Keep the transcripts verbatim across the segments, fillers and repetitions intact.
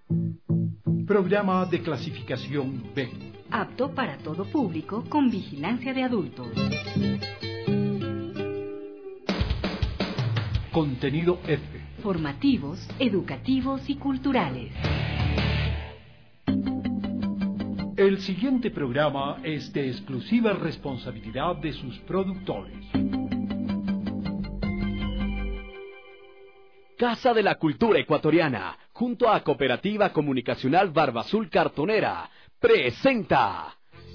Programa de clasificación B. Apto para todo público con vigilancia de adultos. Contenido F. Formativos, educativos y culturales. El siguiente programa es de exclusiva responsabilidad de sus productores. Casa de la Cultura Ecuatoriana, junto a Cooperativa Comunicacional Barba Azul Cartonera, presenta.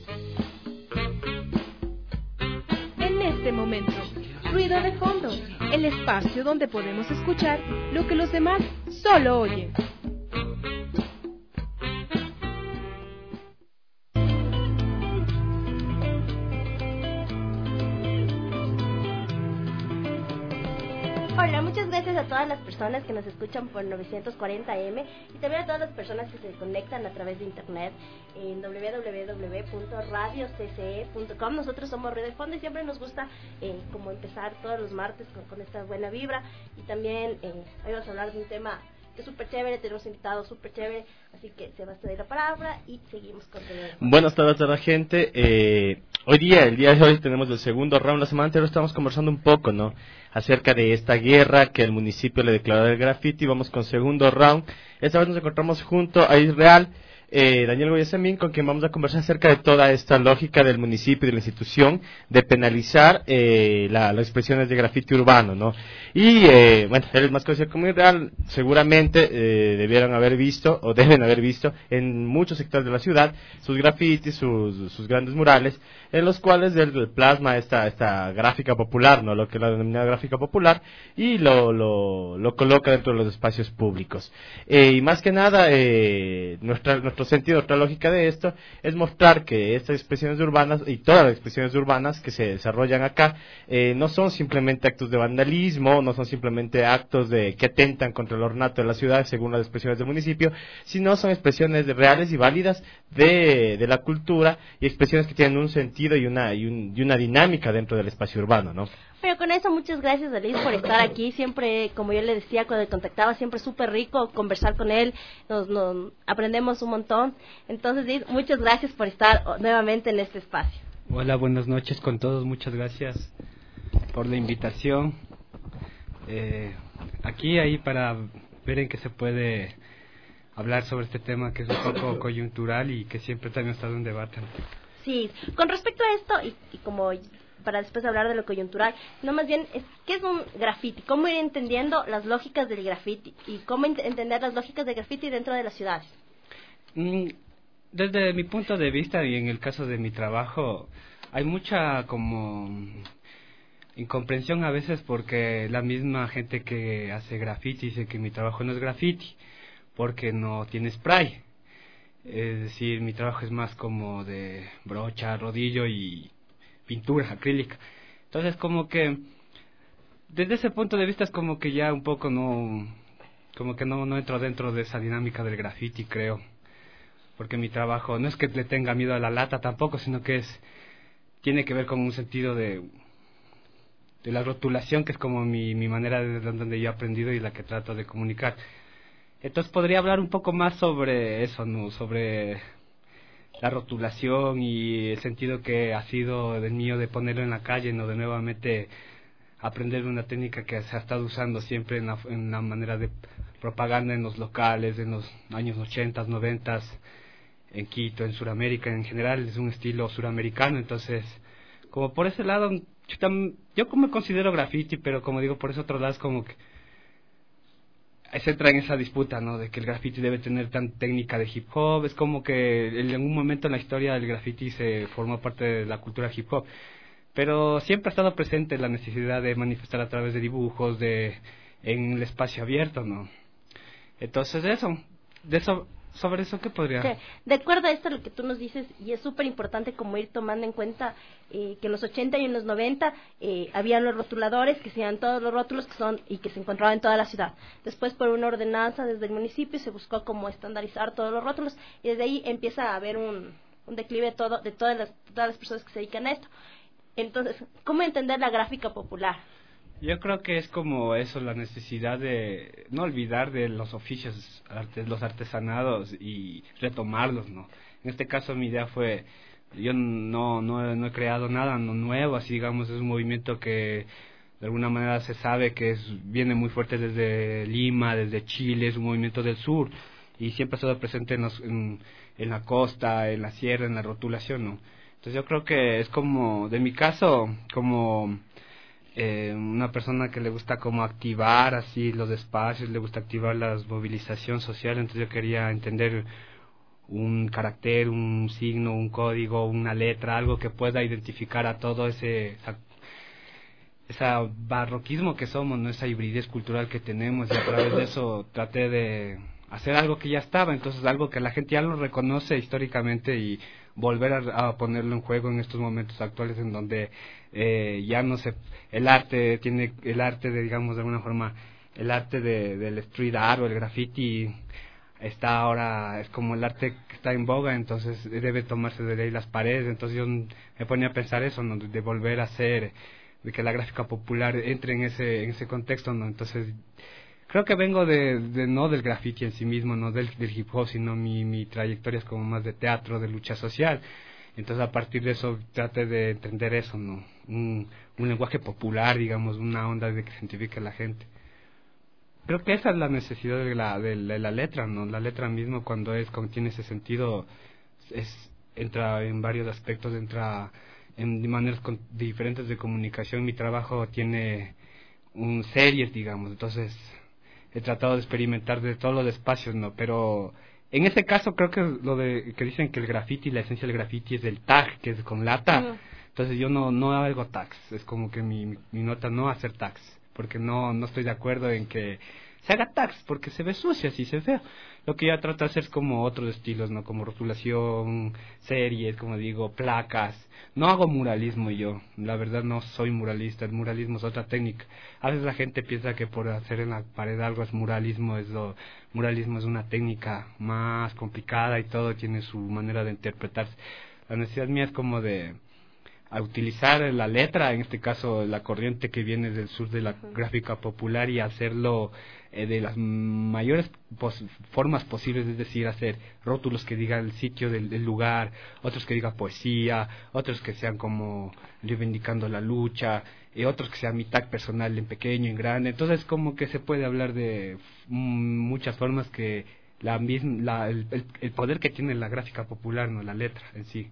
En este momento, ruido de fondo, el espacio donde podemos escuchar lo que los demás solo oyen. Hola, muchas gracias a todas las personas que nos escuchan por novecientos cuarenta eme y también a todas las personas que se conectan a través de internet en doble u doble u doble u punto radio c c e punto com. Nosotros somos Ruido de Fondo y siempre nos gusta eh, como empezar todos los martes con, con esta buena vibra, y también eh, hoy vamos a hablar de un tema que es súper chévere, tenemos invitados súper chévere, así que se va a ceder la palabra y seguimos con todo. Buenas tardes a la gente. Eh, hoy día, el día de hoy tenemos el segundo round. La semana anterior estamos conversando un poco, ¿no?, acerca de esta guerra que el municipio le declaró al graffiti. Vamos con segundo round. Esta vez nos encontramos junto a Israel, eh, Daniel Goyesemín, con quien vamos a conversar acerca de toda esta lógica del municipio y de la institución de penalizar eh, la, las expresiones de grafiti urbano, ¿no? Y, eh, bueno, él es más conocido como Israel. Seguramente eh, debieron haber visto, o deben haber visto, en muchos sectores de la ciudad, sus grafitis, sus, sus grandes murales, en los cuales él plasma esta, esta gráfica popular, ¿no?, lo que la denomina gráfica popular, y lo, lo, lo coloca dentro de los espacios públicos. Eh, y más que nada, eh, nuestra, nuestro sentido, nuestra lógica de esto, es mostrar que estas expresiones urbanas, y todas las expresiones urbanas que se desarrollan acá, eh, no son simplemente actos de vandalismo, no son simplemente actos de que atentan contra el ornato de la ciudad, según las expresiones del municipio, sino son expresiones de, reales y válidas de, de la cultura, y expresiones que tienen un sentido y una, y, un, y una dinámica dentro del espacio urbano, ¿no? Pero con eso, muchas gracias a Luis por estar aquí. Siempre, como yo le decía cuando le contactaba, siempre es súper rico conversar con él, nos, nos aprendemos un montón. Entonces, Luis, muchas gracias por estar nuevamente en este espacio. Hola, buenas noches con todos, muchas gracias por la invitación. Eh, aquí, ahí, para ver en qué se puede hablar sobre este tema que es un poco coyuntural y que siempre también ha estado en debate. Sí, con respecto a esto, y, y como para después hablar de lo coyuntural, no, más bien, es, ¿qué es un graffiti? ¿Cómo ir entendiendo las lógicas del graffiti? ¿Y cómo ent- entender las lógicas del graffiti dentro de las ciudades? Mm, desde mi punto de vista y en el caso de mi trabajo, hay mucha como incomprensión a veces, porque la misma gente que hace graffiti dice que mi trabajo no es graffiti porque no tiene spray. Es decir, mi trabajo es más como de brocha, rodillo y pintura acrílica. Entonces, como que desde ese punto de vista es como que ya un poco no, como que no, no entro dentro de esa dinámica del graffiti, creo. Porque mi trabajo no es que le tenga miedo a la lata tampoco, sino que es tiene que ver con un sentido de de la rotulación, que es como mi, mi manera de donde yo he aprendido y la que trato de comunicar. Entonces podría hablar un poco más sobre eso, ¿no?, sobre la rotulación y el sentido que ha sido del mío de ponerlo en la calle, no de nuevamente aprender una técnica que se ha estado usando siempre en la, en la manera de propaganda en los locales, en los años ochenta, noventa, en Quito, en Sudamérica en general, es un estilo suramericano. Entonces, como por ese lado, yo, tam, yo como me considero graffiti, pero como digo, por ese otro lado es como que se entra en esa disputa, ¿no?, de que el graffiti debe tener tan técnica de hip hop. Es como que en un momento en la historia el graffiti se formó parte de la cultura hip hop, pero siempre ha estado presente la necesidad de manifestar a través de dibujos, de en el espacio abierto, ¿no? Entonces eso, de eso, sobre eso, ¿qué podría? Sí, de acuerdo a esto lo que tú nos dices, y es súper importante como ir tomando en cuenta eh, que en los ochenta y en los noventa eh, habían los rotuladores que hacían todos los rótulos que son y que se encontraban en toda la ciudad. Después, por una ordenanza desde el municipio, se buscó como estandarizar todos los rótulos, y desde ahí empieza a haber un, un declive de, todo, de todas, las, todas las personas que se dedican a esto. Entonces, ¿cómo entender la gráfica popular? Yo creo que es como eso, la necesidad de no olvidar de los oficios, artes, los artesanados y retomarlos, ¿no? En este caso mi idea fue, yo no no, no he creado nada no nuevo, así digamos, es un movimiento que de alguna manera se sabe que es, viene muy fuerte desde Lima, desde Chile, es un movimiento del sur y siempre ha estado presente en, los, en, en la costa, en la sierra, en la rotulación, ¿no? Entonces yo creo que es como, de mi caso, como eh, una persona que le gusta como activar así los espacios, le gusta activar la movilización social, entonces yo quería entender un carácter, un signo, un código, una letra, algo que pueda identificar a todo ese esa, esa barroquismo que somos, ¿no? Esa hibridez cultural que tenemos, y a través de eso traté de hacer algo que ya estaba, entonces algo que la gente ya lo reconoce históricamente y volver a, a ponerlo en juego en estos momentos actuales en donde eh, ya no se, el arte tiene, el arte de, digamos, de alguna forma, el arte de, del street art o el graffiti está ahora, es como el arte que está en boga, entonces debe tomarse de ley las paredes, entonces yo me ponía a pensar eso, ¿no? De volver a hacer, de que la gráfica popular entre en ese, en ese contexto, ¿no? Entonces creo que vengo de, de no del graffiti en sí mismo, no del, del hip hop, sino mi, mi trayectoria es como más de teatro, de lucha social. Entonces a partir de eso traté de entender eso, ¿no? Un, un lenguaje popular, digamos, una onda de que se identifique a la gente. Creo que esa es la necesidad de la, de la, de la letra, ¿no? La letra mismo cuando es, cuando tiene ese sentido, es, entra en varios aspectos, entra en maneras con, diferentes de comunicación. Mi trabajo tiene un series, digamos, entonces he tratado de experimentar de todos los espacios, ¿no? Pero en este caso creo que lo de que dicen que el graffiti, la esencia del graffiti es el tag, que es con lata. Uh-huh. Entonces yo no no hago tags, es como que mi, mi, mi nota no hacer tags, porque no no estoy de acuerdo en que se haga tags, porque se ve sucio, así se ve feo. Lo que yo trato de hacer es como otros estilos, ¿no? Como rotulación, series, como digo, placas. No hago muralismo yo, la verdad no soy muralista, el muralismo es otra técnica. A veces la gente piensa que por hacer en la pared algo es muralismo, es lo, muralismo es una técnica más complicada y todo tiene su manera de interpretarse. La necesidad mía es como de a utilizar la letra, en este caso la corriente que viene del sur de la gráfica popular, y hacerlo eh, de las mayores pos formas posibles, es decir, hacer rótulos que digan el sitio del, del lugar, otros que digan poesía, otros que sean como reivindicando la lucha, y otros que sean mi tag personal en pequeño, en grande. Entonces como que se puede hablar de mm, muchas formas que la misma, la, el, el, el poder que tiene la gráfica popular, no la letra en sí.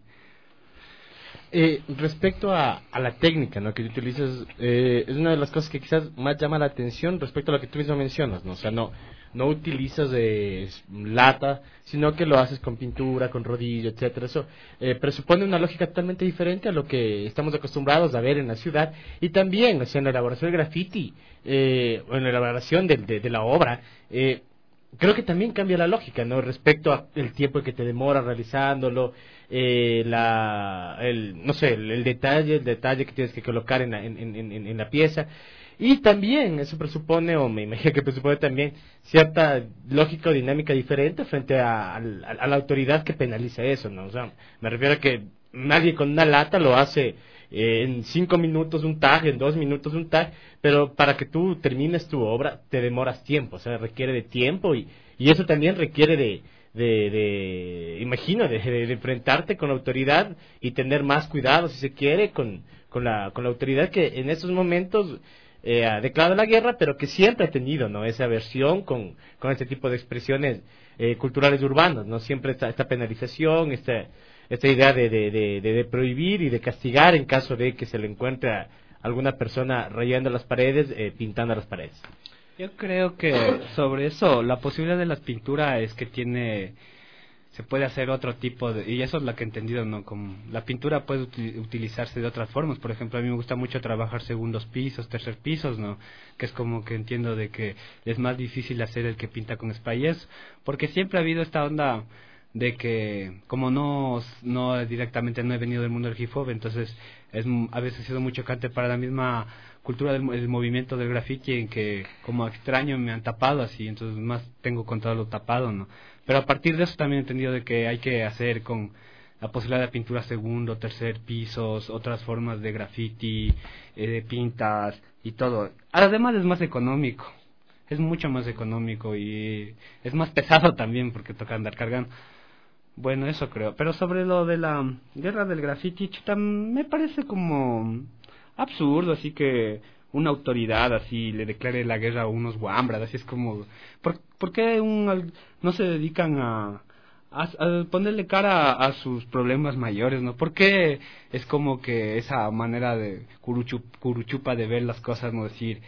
Eh, respecto a, a la técnica, ¿no?, que utilizas, eh, es una de las cosas que quizás más llama la atención respecto a lo que tú mismo mencionas, ¿no? O sea, no no utilizas eh, lata, sino que lo haces con pintura, con rodillo, etcétera. Eso eh, presupone una lógica totalmente diferente a lo que estamos acostumbrados a ver en la ciudad, y también, o sea, en la elaboración del graffiti, eh, o en la elaboración de, de, de la obra, eh, creo que también cambia la lógica, ¿no?, respecto al tiempo que te demora realizándolo, eh, la, el, no sé, el, el detalle, el detalle que tienes que colocar en la, en, en, en, en la pieza. Y también eso presupone, o me imagino que presupone también, cierta lógica o dinámica diferente frente a, a, a la autoridad que penaliza eso, ¿no? O sea, me refiero a que nadie con una lata lo hace eh, en cinco minutos un tag, en dos minutos un tag, pero para que tú termines tu obra te demoras tiempo, o sea, requiere de tiempo, y, y eso también requiere de, de, de imagino, de, de, de enfrentarte con la autoridad y tener más cuidado, si se quiere, con, con, la, con la autoridad que en estos momentos Eh, ha declarado la guerra, pero que siempre ha tenido, ¿no?, esa aversión con, con este tipo de expresiones eh, culturales urbanas, ¿no? Siempre esta, esta penalización, esta, esta idea de, de, de, de prohibir y de castigar en caso de que se le encuentre a alguna persona rayando las paredes, eh, pintando las paredes. Yo creo que sobre eso, la posibilidad de las pinturas es que tiene, se puede hacer otro tipo de, y eso es lo que he entendido, ¿no? Como la pintura puede util, utilizarse de otras formas. Por ejemplo, a mí me gusta mucho trabajar segundos pisos, tercer pisos, ¿no? Que es como que entiendo de que es más difícil hacer el que pinta con spray, eso, porque siempre ha habido esta onda de que como no no directamente no he venido del mundo del hip hop, entonces es a veces ha sido muy chocante para la misma cultura del el movimiento del graffiti, en que como extraño me han tapado así, entonces más tengo control lo tapado, ¿no? Pero a partir de eso también he entendido de que hay que hacer con la posibilidad de pintura segundo, tercer pisos, otras formas de graffiti, eh, de pintas y todo. Además es más económico, es mucho más económico y es más pesado también porque toca andar cargando. Bueno, eso creo. Pero sobre lo de la guerra del graffiti, chuta, me parece como absurdo, así que una autoridad así le declare la guerra a unos guambras, así es como... ¿Por, ¿por qué un, no se dedican a, a, a ponerle cara a, a sus problemas mayores, no? ¿Por qué es como que esa manera de curuchup, curuchupa de ver las cosas, no decir,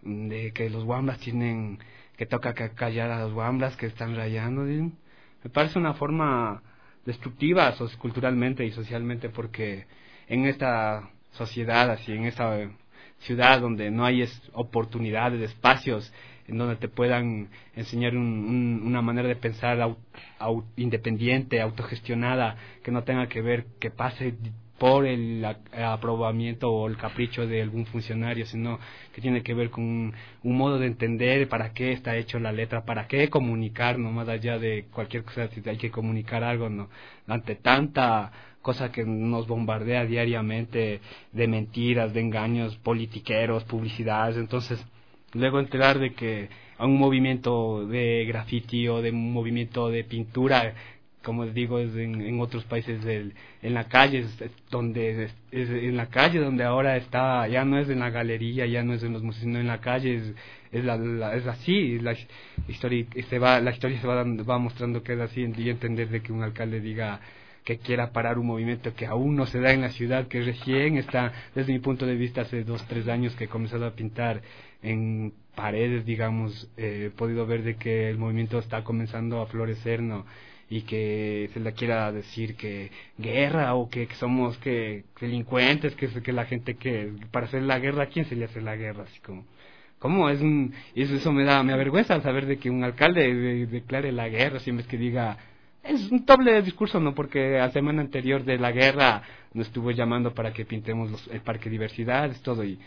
de que los guambras tienen, que toca callar a los guambras que están rayando, ¿sí? Me parece una forma destructiva culturalmente y socialmente, porque en esta sociedad, así, en esta ciudad donde no hay es, oportunidades, espacios en donde te puedan enseñar un, un, una manera de pensar au, au, independiente, autogestionada, que no tenga que ver que pase por el aprobamiento o el capricho de algún funcionario, sino que tiene que ver con un, un modo de entender para qué está hecho la letra, para qué comunicar, no más allá de cualquier cosa, si hay que comunicar algo, no, ante tanta cosa que nos bombardea diariamente de mentiras, de engaños politiqueros, publicidades. Entonces luego enterar de que a un movimiento de graffiti o de un movimiento de pintura, como les digo, es en, en otros países del, en la calle, es, es donde es, es en la calle donde ahora está, ya no es en la galería, ya no es en los museos, sino en la calle, es, es, la, la, es así, la historia se va, la historia se va, dando, va mostrando que es así, y entender de que un alcalde diga que quiera parar un movimiento que aún no se da en la ciudad, que recién está, desde mi punto de vista, hace dos, tres años que he comenzado a pintar en paredes, digamos, eh, he podido ver de que el movimiento está comenzando a florecer, ¿no? Y que se le quiera decir que guerra o que, que somos que, que delincuentes, que, que la gente que para hacer la guerra, ¿a quién se le hace la guerra? Así como, ¿cómo? Es un, eso, eso me da, me avergüenza saber de que un alcalde de, declare la guerra, siempre es que diga, es un doble discurso, ¿no? Porque la semana anterior de la guerra nos estuvo llamando para que pintemos los, el parque diversidades, todo, y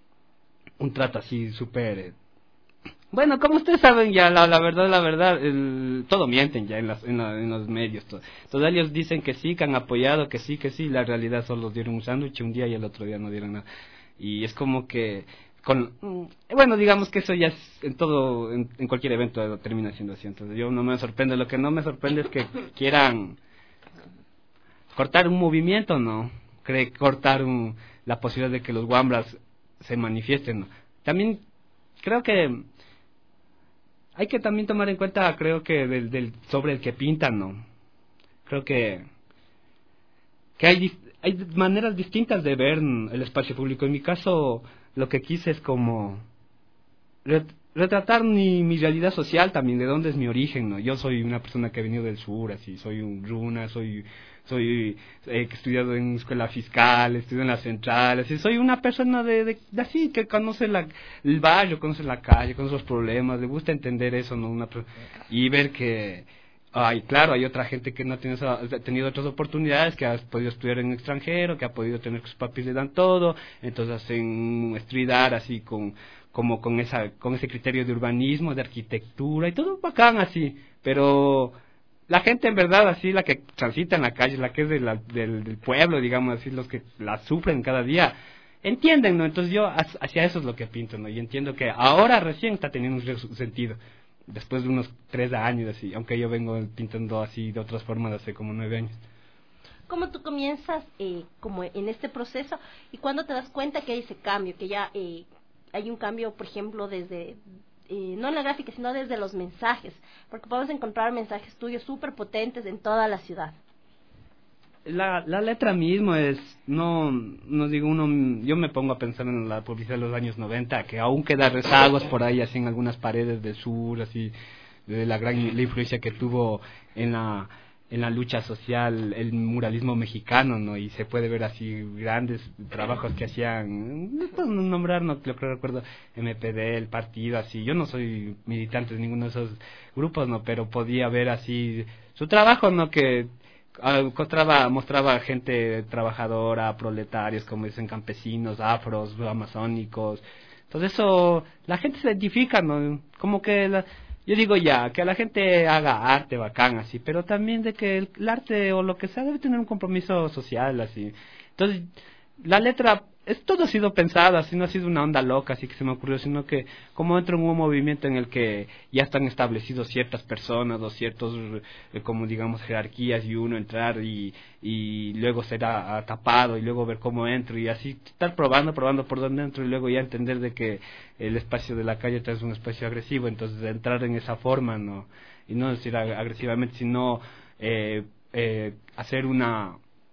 un trato así súper... Eh, Bueno, como ustedes saben ya, la, la verdad, la verdad, el, todo mienten ya en, las, en, la, en los medios. Todo. Todos ellos dicen que sí, que han apoyado, que sí, que sí. La realidad solo dieron un sándwich un día y el otro día no dieron nada. Y es como que, con bueno, digamos que eso ya es en todo, en, en cualquier evento termina siendo así. Entonces yo no me sorprende. Lo que no me sorprende es que quieran cortar un movimiento, ¿no? Cree cortar un, la posibilidad de que los guambras se manifiesten, ¿no? También creo que hay que también tomar en cuenta, creo que del, del sobre el que pintan, ¿no? Creo que que hay hay maneras distintas de ver el espacio público. En mi caso, lo que quise es como retratar mi, mi realidad social también, de dónde es mi origen, ¿no? Yo soy una persona que ha venido del sur, así, soy un runa, soy soy eh, he estudiado en escuela fiscal, estudio en la central, así, soy una persona de, de, de así, que conoce la, el barrio, conoce la calle, conoce los problemas, le gusta entender eso, ¿no? Una, y ver que, ay, claro, hay otra gente que no tiene esa, ha tenido otras oportunidades, que ha podido estudiar en el extranjero, que ha podido tener que sus papis le dan todo, entonces hacen street art así con, como con esa, con ese criterio de urbanismo, de arquitectura y todo bacán así, pero la gente en verdad así, la que transita en la calle, la que es de la, del, del pueblo, digamos así, los que la sufren cada día, entienden, ¿no? Entonces yo hacia eso es lo que pinto, ¿no? Y entiendo que ahora recién está teniendo un sentido, después de unos tres años así, aunque yo vengo pintando así de otras formas hace como nueve años. ¿Cómo tú comienzas eh, como en este proceso y cuándo te das cuenta que hay ese cambio, que ya eh, hay un cambio, por ejemplo, desde... Eh, no en la gráfica, sino desde los mensajes, porque podemos encontrar mensajes tuyos súper potentes en toda la ciudad? La, la letra mismo es, no, no digo uno, yo me pongo a pensar en la publicidad de los años noventa, que aún queda rezagos por ahí, así en algunas paredes del sur, así, de la gran la influencia que tuvo en la en la lucha social el muralismo mexicano, ¿no? Y se puede ver así grandes trabajos que hacían, no puedo nombrar, no lo que recuerdo, M P D, el partido, así. Yo no soy militante de ninguno de esos grupos, ¿no? Pero podía ver así su trabajo, ¿no? Que mostraba, mostraba gente trabajadora, proletarios, como dicen, campesinos, afros, amazónicos. Entonces eso, la gente se identifica, ¿no? Como que la, yo digo ya, que la gente haga arte bacán así, pero también de que el, el arte o lo que sea debe tener un compromiso social así. Entonces, la letra, es, todo ha sido pensado, así no ha sido una onda loca, así que se me ocurrió, sino que como entro en un movimiento en el que ya están establecidos ciertas personas o ciertos, eh, como digamos, jerarquías, y uno entrar y, y luego ser a, a tapado y luego ver cómo entro y así estar probando, probando por dónde entro y luego ya entender de que el espacio de la calle es un espacio agresivo, entonces entrar en esa forma, no, y no decir ag- agresivamente, sino eh, eh, hacer una...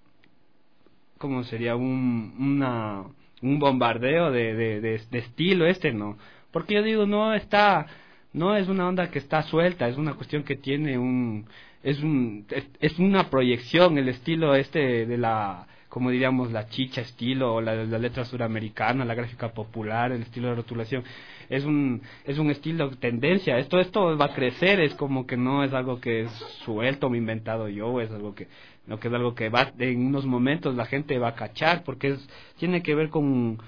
¿Cómo sería? Un, una, un bombardeo de, de, de, de estilo este, ¿no? Porque yo digo, no está, no es una onda que está suelta, es una cuestión que tiene un, es un, es, es una proyección, el estilo este de la, como diríamos, la chicha estilo, o la, la letra suramericana, la gráfica popular, el estilo de rotulación, es un, es un estilo de tendencia, esto, esto va a crecer, es como que no es algo que es suelto, me he inventado yo, es algo que, no, que es algo que va, en unos momentos la gente va a cachar, porque es, tiene que ver con,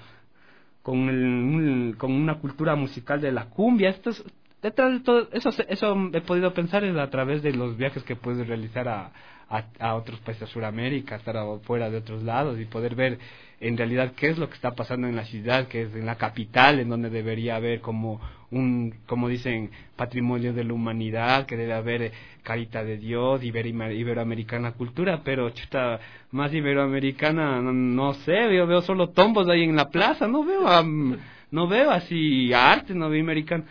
con, el, con una cultura musical de la cumbia, esto es, detrás de todo, eso, eso he podido pensar es a través de los viajes que puedes realizar a, a, a otros países de Sudamérica, estar afuera de otros lados y poder ver en realidad qué es lo que está pasando en la ciudad, que es en la capital, en donde debería haber como un, como dicen, patrimonio de la humanidad, que debe haber carita de Dios, ibero, iberoamericana cultura, pero chuta, más iberoamericana, no, no sé, yo veo solo tombos ahí en la plaza, no veo, um, no veo así arte, no veo americano.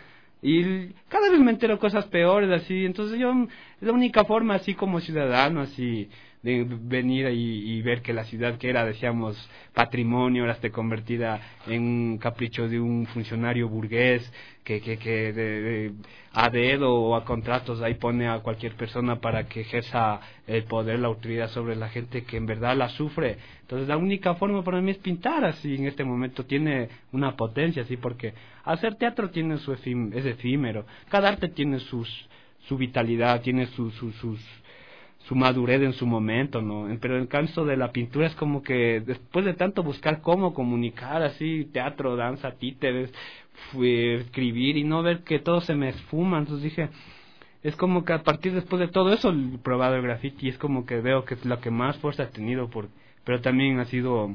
Y cada vez me entero cosas peores así, entonces yo, es la única forma así como ciudadano así de venir y, y ver que la ciudad que era, decíamos, patrimonio, ahora está convertida en un capricho de un funcionario burgués que, que, que de, de, a dedo o a contratos ahí pone a cualquier persona para que ejerza el poder, la autoridad sobre la gente que en verdad la sufre. Entonces la única forma para mí es pintar así, en este momento tiene una potencia así, porque hacer teatro tiene su efím- es efímero, cada arte tiene sus su vitalidad, tiene su, su, sus su madurez en su momento, ¿no? Pero en el caso de la pintura es como que después de tanto buscar cómo comunicar así, teatro, danza, títeres, fui, escribir y no ver que todo se me esfuma, entonces dije, es como que a partir después de todo eso he probado el graffiti y es como que veo que es lo que más fuerza ha tenido, por, pero también ha sido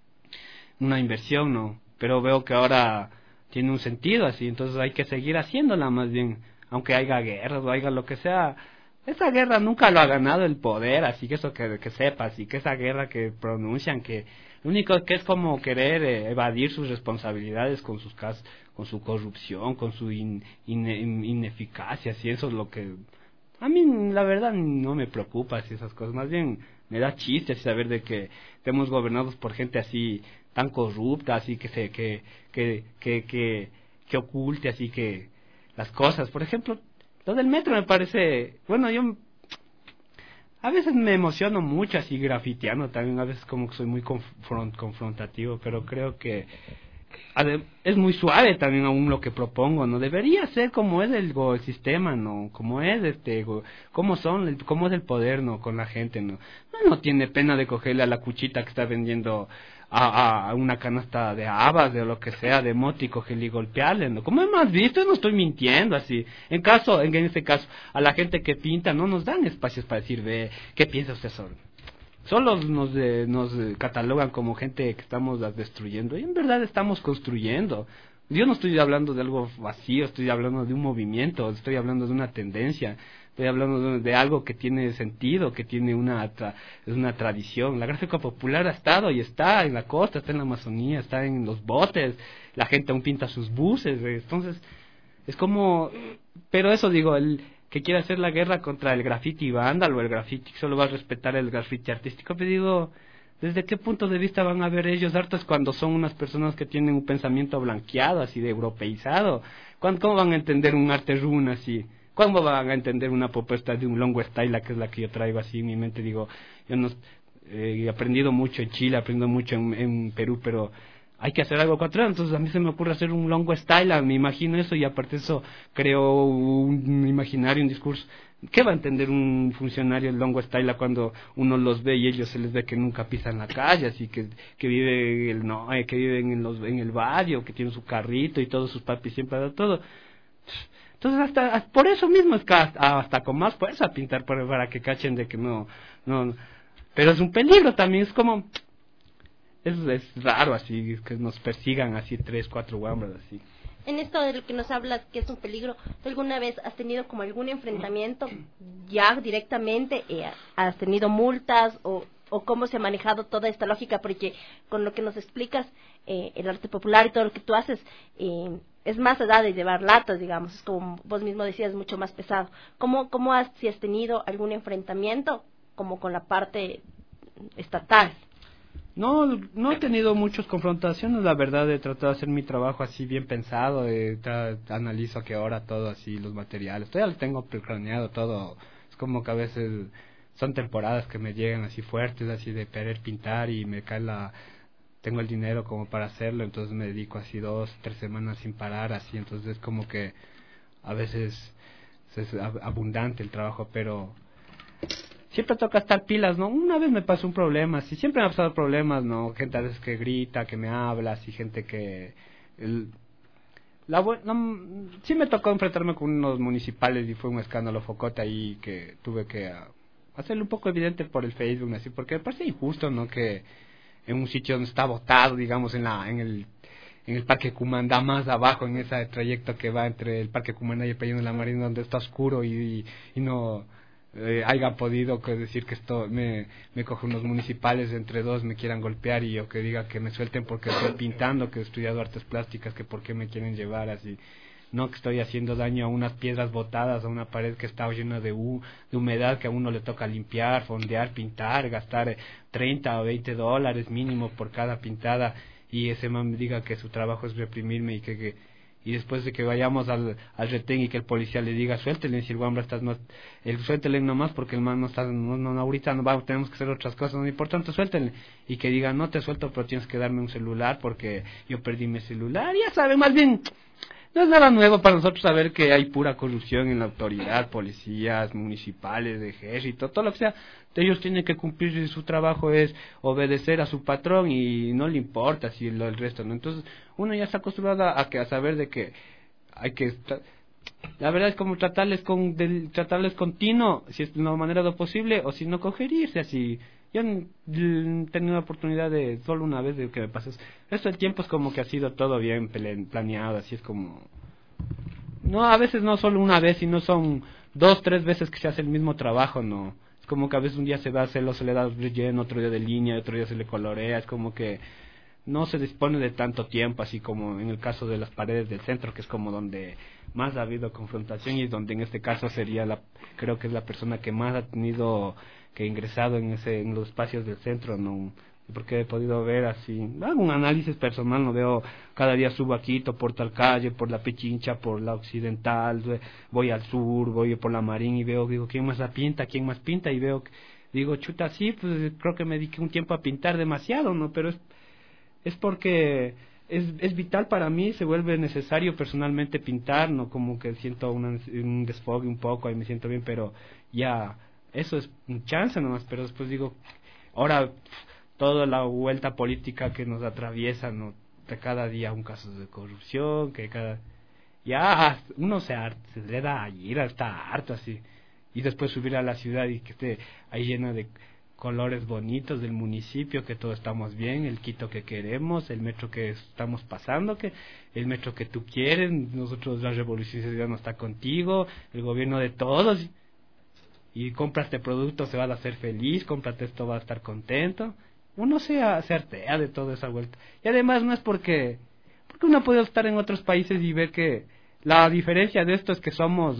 una inversión, ¿no? Pero veo que ahora tiene un sentido así, entonces hay que seguir haciéndola más bien, aunque haya guerras o haya lo que sea. Esa guerra nunca lo ha ganado el poder, así que eso que, que sepas, y que esa guerra que pronuncian, que lo único que es como querer eh, evadir sus responsabilidades con sus cas con su corrupción, con su in, in, in, ineficacia, y eso es lo que a mí la verdad no me preocupa así esas cosas, más bien me da chiste así saber de que estemos gobernados por gente así tan corrupta, así que se que que que que, que oculte así que las cosas, por ejemplo. Lo del metro me parece, bueno, yo a veces me emociono mucho así grafiteando, también a veces como que soy muy confront, confrontativo, pero creo que es muy suave también aún lo que propongo, no debería ser como es el, el sistema, no, como es este, cómo son, cómo es el poder, no, con la gente, no, no, no tiene pena de cogerle a la cuchita que está vendiendo a, a una canasta de habas, de lo que sea, de moti, cogerle y golpearle, ¿no? Como hemos visto, no estoy mintiendo así. En caso, en este caso, a la gente que pinta no nos dan espacios para decir, ve, ¿qué piensa usted sobre? Solo nos, eh, nos catalogan como gente que estamos destruyendo, y en verdad estamos construyendo. Yo no estoy hablando de algo vacío, estoy hablando de un movimiento, estoy hablando de una tendencia. Estoy hablando de, de algo que tiene sentido, que tiene una tra, es una tradición. La gráfica popular ha estado y está en la costa, está en la Amazonía, está en los botes, la gente aún pinta sus buses, entonces es como, pero eso digo, el que quiere hacer la guerra contra el graffiti vándalo, el graffiti solo va a respetar el graffiti artístico, pero digo, ¿desde qué punto de vista van a ver ellos hartos cuando son unas personas que tienen un pensamiento blanqueado, así de europeizado? ¿Cómo van a entender un arte runa así? ¿Cuándo van a entender una propuesta de un longo style, que es la que yo traigo así en mi mente? Digo, yo no eh, he aprendido mucho en Chile, he aprendido mucho en, en Perú, pero hay que hacer algo contra. Entonces a mí se me ocurre hacer un longo style, me imagino eso, y aparte de eso creo un imaginario, un discurso. ¿Qué va a entender un funcionario el longo style cuando uno los ve y ellos se les ve que nunca pisan la calle, así que que vive el no, eh, que viven en los en el barrio, que tienen su carrito y todos sus papis siempre da todo? Entonces, hasta por eso mismo es que hasta, hasta con más fuerza pintar para, para que cachen de que no, no, pero es un peligro también, es como, es, es raro así, que nos persigan así tres, cuatro guambras así. En esto de lo que nos hablas, que es un peligro, ¿tú alguna vez has tenido como algún enfrentamiento ya directamente? Eh, ¿Has tenido multas o, o cómo se ha manejado toda esta lógica? Porque con lo que nos explicas, eh, el arte popular y todo lo que tú haces, eh, es más edad de llevar latas, digamos, es como vos mismo decías, mucho más pesado. ¿Cómo, cómo has, si has tenido algún enfrentamiento como con la parte estatal? No, no he tenido muchas confrontaciones, la verdad, he tratado de hacer mi trabajo así bien pensado, eh, tra- analizo a qué hora todo así, los materiales, todavía lo tengo planeado todo, es como que a veces son temporadas que me llegan así fuertes, así de querer pintar y me cae la, tengo el dinero como para hacerlo, entonces me dedico así dos, tres semanas sin parar, así, entonces es como que a veces es abundante el trabajo, pero siempre toca estar pilas, ¿no? Una vez me pasó un problema, sí, siempre me ha pasado problemas, ¿no? Gente a veces que grita, que me habla, así, gente que... El, la bu- no, sí me tocó enfrentarme con unos municipales y fue un escándalo focote ahí que tuve que uh, hacerlo un poco evidente por el Facebook, así, porque me parece injusto, ¿no? Que en un sitio donde está botado, digamos, en la en el en el Parque Cumandá, más abajo, en ese trayecto que va entre el Parque Cumandá y el Peñón de la Marina, donde está oscuro y, y, y no... Eh, haya podido que decir que esto me, me coge unos municipales entre dos me quieran golpear y yo que diga que me suelten porque estoy pintando, que he estudiado artes plásticas, que por qué me quieren llevar así, no que estoy haciendo daño a unas piedras botadas, a una pared que está llena de, hu de humedad que a uno le toca limpiar, fondear, pintar, gastar treinta o veinte dólares mínimo por cada pintada y ese man me diga que su trabajo es reprimirme y que, que y después de que vayamos al, al retén y que el policía le diga suéltele, y decir guambra estás no, el suéltele nomás porque el man no está, no, no ahorita no va, tenemos que hacer otras cosas, no, y por tanto suéltele, y que diga no te suelto pero tienes que darme un celular porque yo perdí mi celular, ya saben, más bien no es nada nuevo para nosotros saber que hay pura corrupción en la autoridad, policías municipales, de ejército, todo lo que sea. Ellos tienen que cumplir, su trabajo es obedecer a su patrón y no le importa si lo, el resto, ¿no? Entonces uno ya está acostumbrado a, que, a saber de que hay que... La verdad es como tratarles con de, tratarles continuo, si es de una manera lo posible, o si no cogerirse así. Yo he tenido la oportunidad de solo una vez de que me pases. Esto el tiempo es como que ha sido todo bien planeado, así es como... No, a veces no solo una vez, sino son dos, tres veces que se hace el mismo trabajo, ¿no? Es como que a veces un día se va a hacerlo, se le da relleno, otro día de línea, otro día se le colorea, es como que no se dispone de tanto tiempo, así como en el caso de las paredes del centro, que es como donde más ha habido confrontación y donde en este caso sería la, creo que es la persona que más ha tenido que ingresado en ese en los espacios del centro, no, porque he podido ver así, hago un análisis personal, no veo, cada día subo a Quito por tal calle, por la Pichincha, por la Occidental, voy al sur, voy por la Marín y veo, digo, ¿quién más la pinta? ¿Quién más pinta? Y veo, digo, chuta, sí, pues creo que me dediqué un tiempo a pintar demasiado, ¿no? Pero es, es porque es, es vital para mí, se vuelve necesario personalmente pintar, ¿no? Como que siento una, un desfogue un poco, ahí me siento bien, pero ya, eso es un chance nomás, pero después digo, ahora toda la vuelta política que nos atraviesa, ¿no? De cada día un caso de corrupción, que cada... Ya uno se, se le da a ir, está harto así. Y después subir a la ciudad y que esté ahí llena de colores bonitos del municipio, que todos estamos bien, el Quito que queremos, el metro que estamos pasando, que el metro que tú quieres, nosotros la revolución ciudadana está contigo, el gobierno de todos, y compra este producto, se va a hacer feliz, cómprate esto, va a estar contento. Uno se, se artea de toda esa vuelta. Y además no es porque, porque uno puede estar en otros países y ver que la diferencia de esto es que somos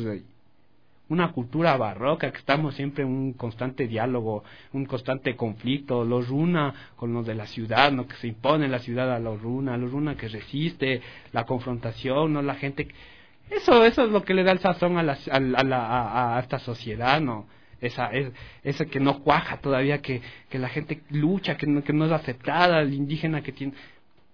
una cultura barroca, que estamos siempre en un constante diálogo, un constante conflicto, los runa con los de la ciudad, no que se impone la ciudad a los runa, los runa que resiste la confrontación, no la gente, eso eso es lo que le da el sazón a la a, a, la, a, a esta sociedad, no, esa es esa que no cuaja todavía, que que la gente lucha, que no, que no es aceptada, el indígena que tiene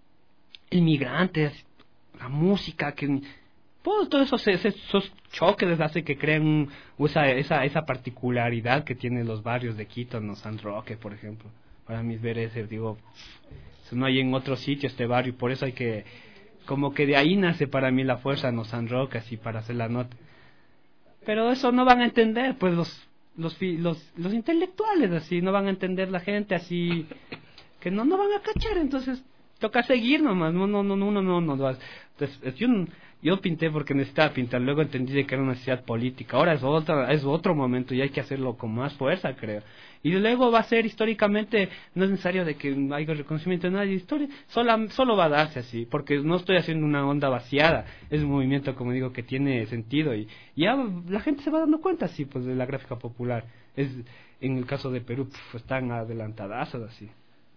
inmigrantes, la música que Pues todo eso, esos choques hace que creen esa, esa, esa particularidad que tienen los barrios de Quito, no San Roque, por ejemplo. Para mí ver ese, digo, no hay en otro sitio este barrio, por eso hay que como que de ahí nace para mí la fuerza, no San Roque, así para hacer la nota. Pero eso no van a entender, pues los los los los intelectuales, así, no van a entender la gente, así, que no no van a cachar, entonces toca seguir nomás, no no no no no no no, no. Entonces, yo yo pinté porque necesitaba pintar, luego entendí de que era una necesidad política, ahora es otra, es otro momento y hay que hacerlo con más fuerza, creo. Y luego va a ser históricamente, no es necesario de que haya reconocimiento de nadie, historia, solo, solo va a darse así, porque no estoy haciendo una onda vaciada, es un movimiento, como digo, que tiene sentido y, y ya la gente se va dando cuenta así, pues de la gráfica popular. Es en el caso de Perú, pf, están adelantadazos así.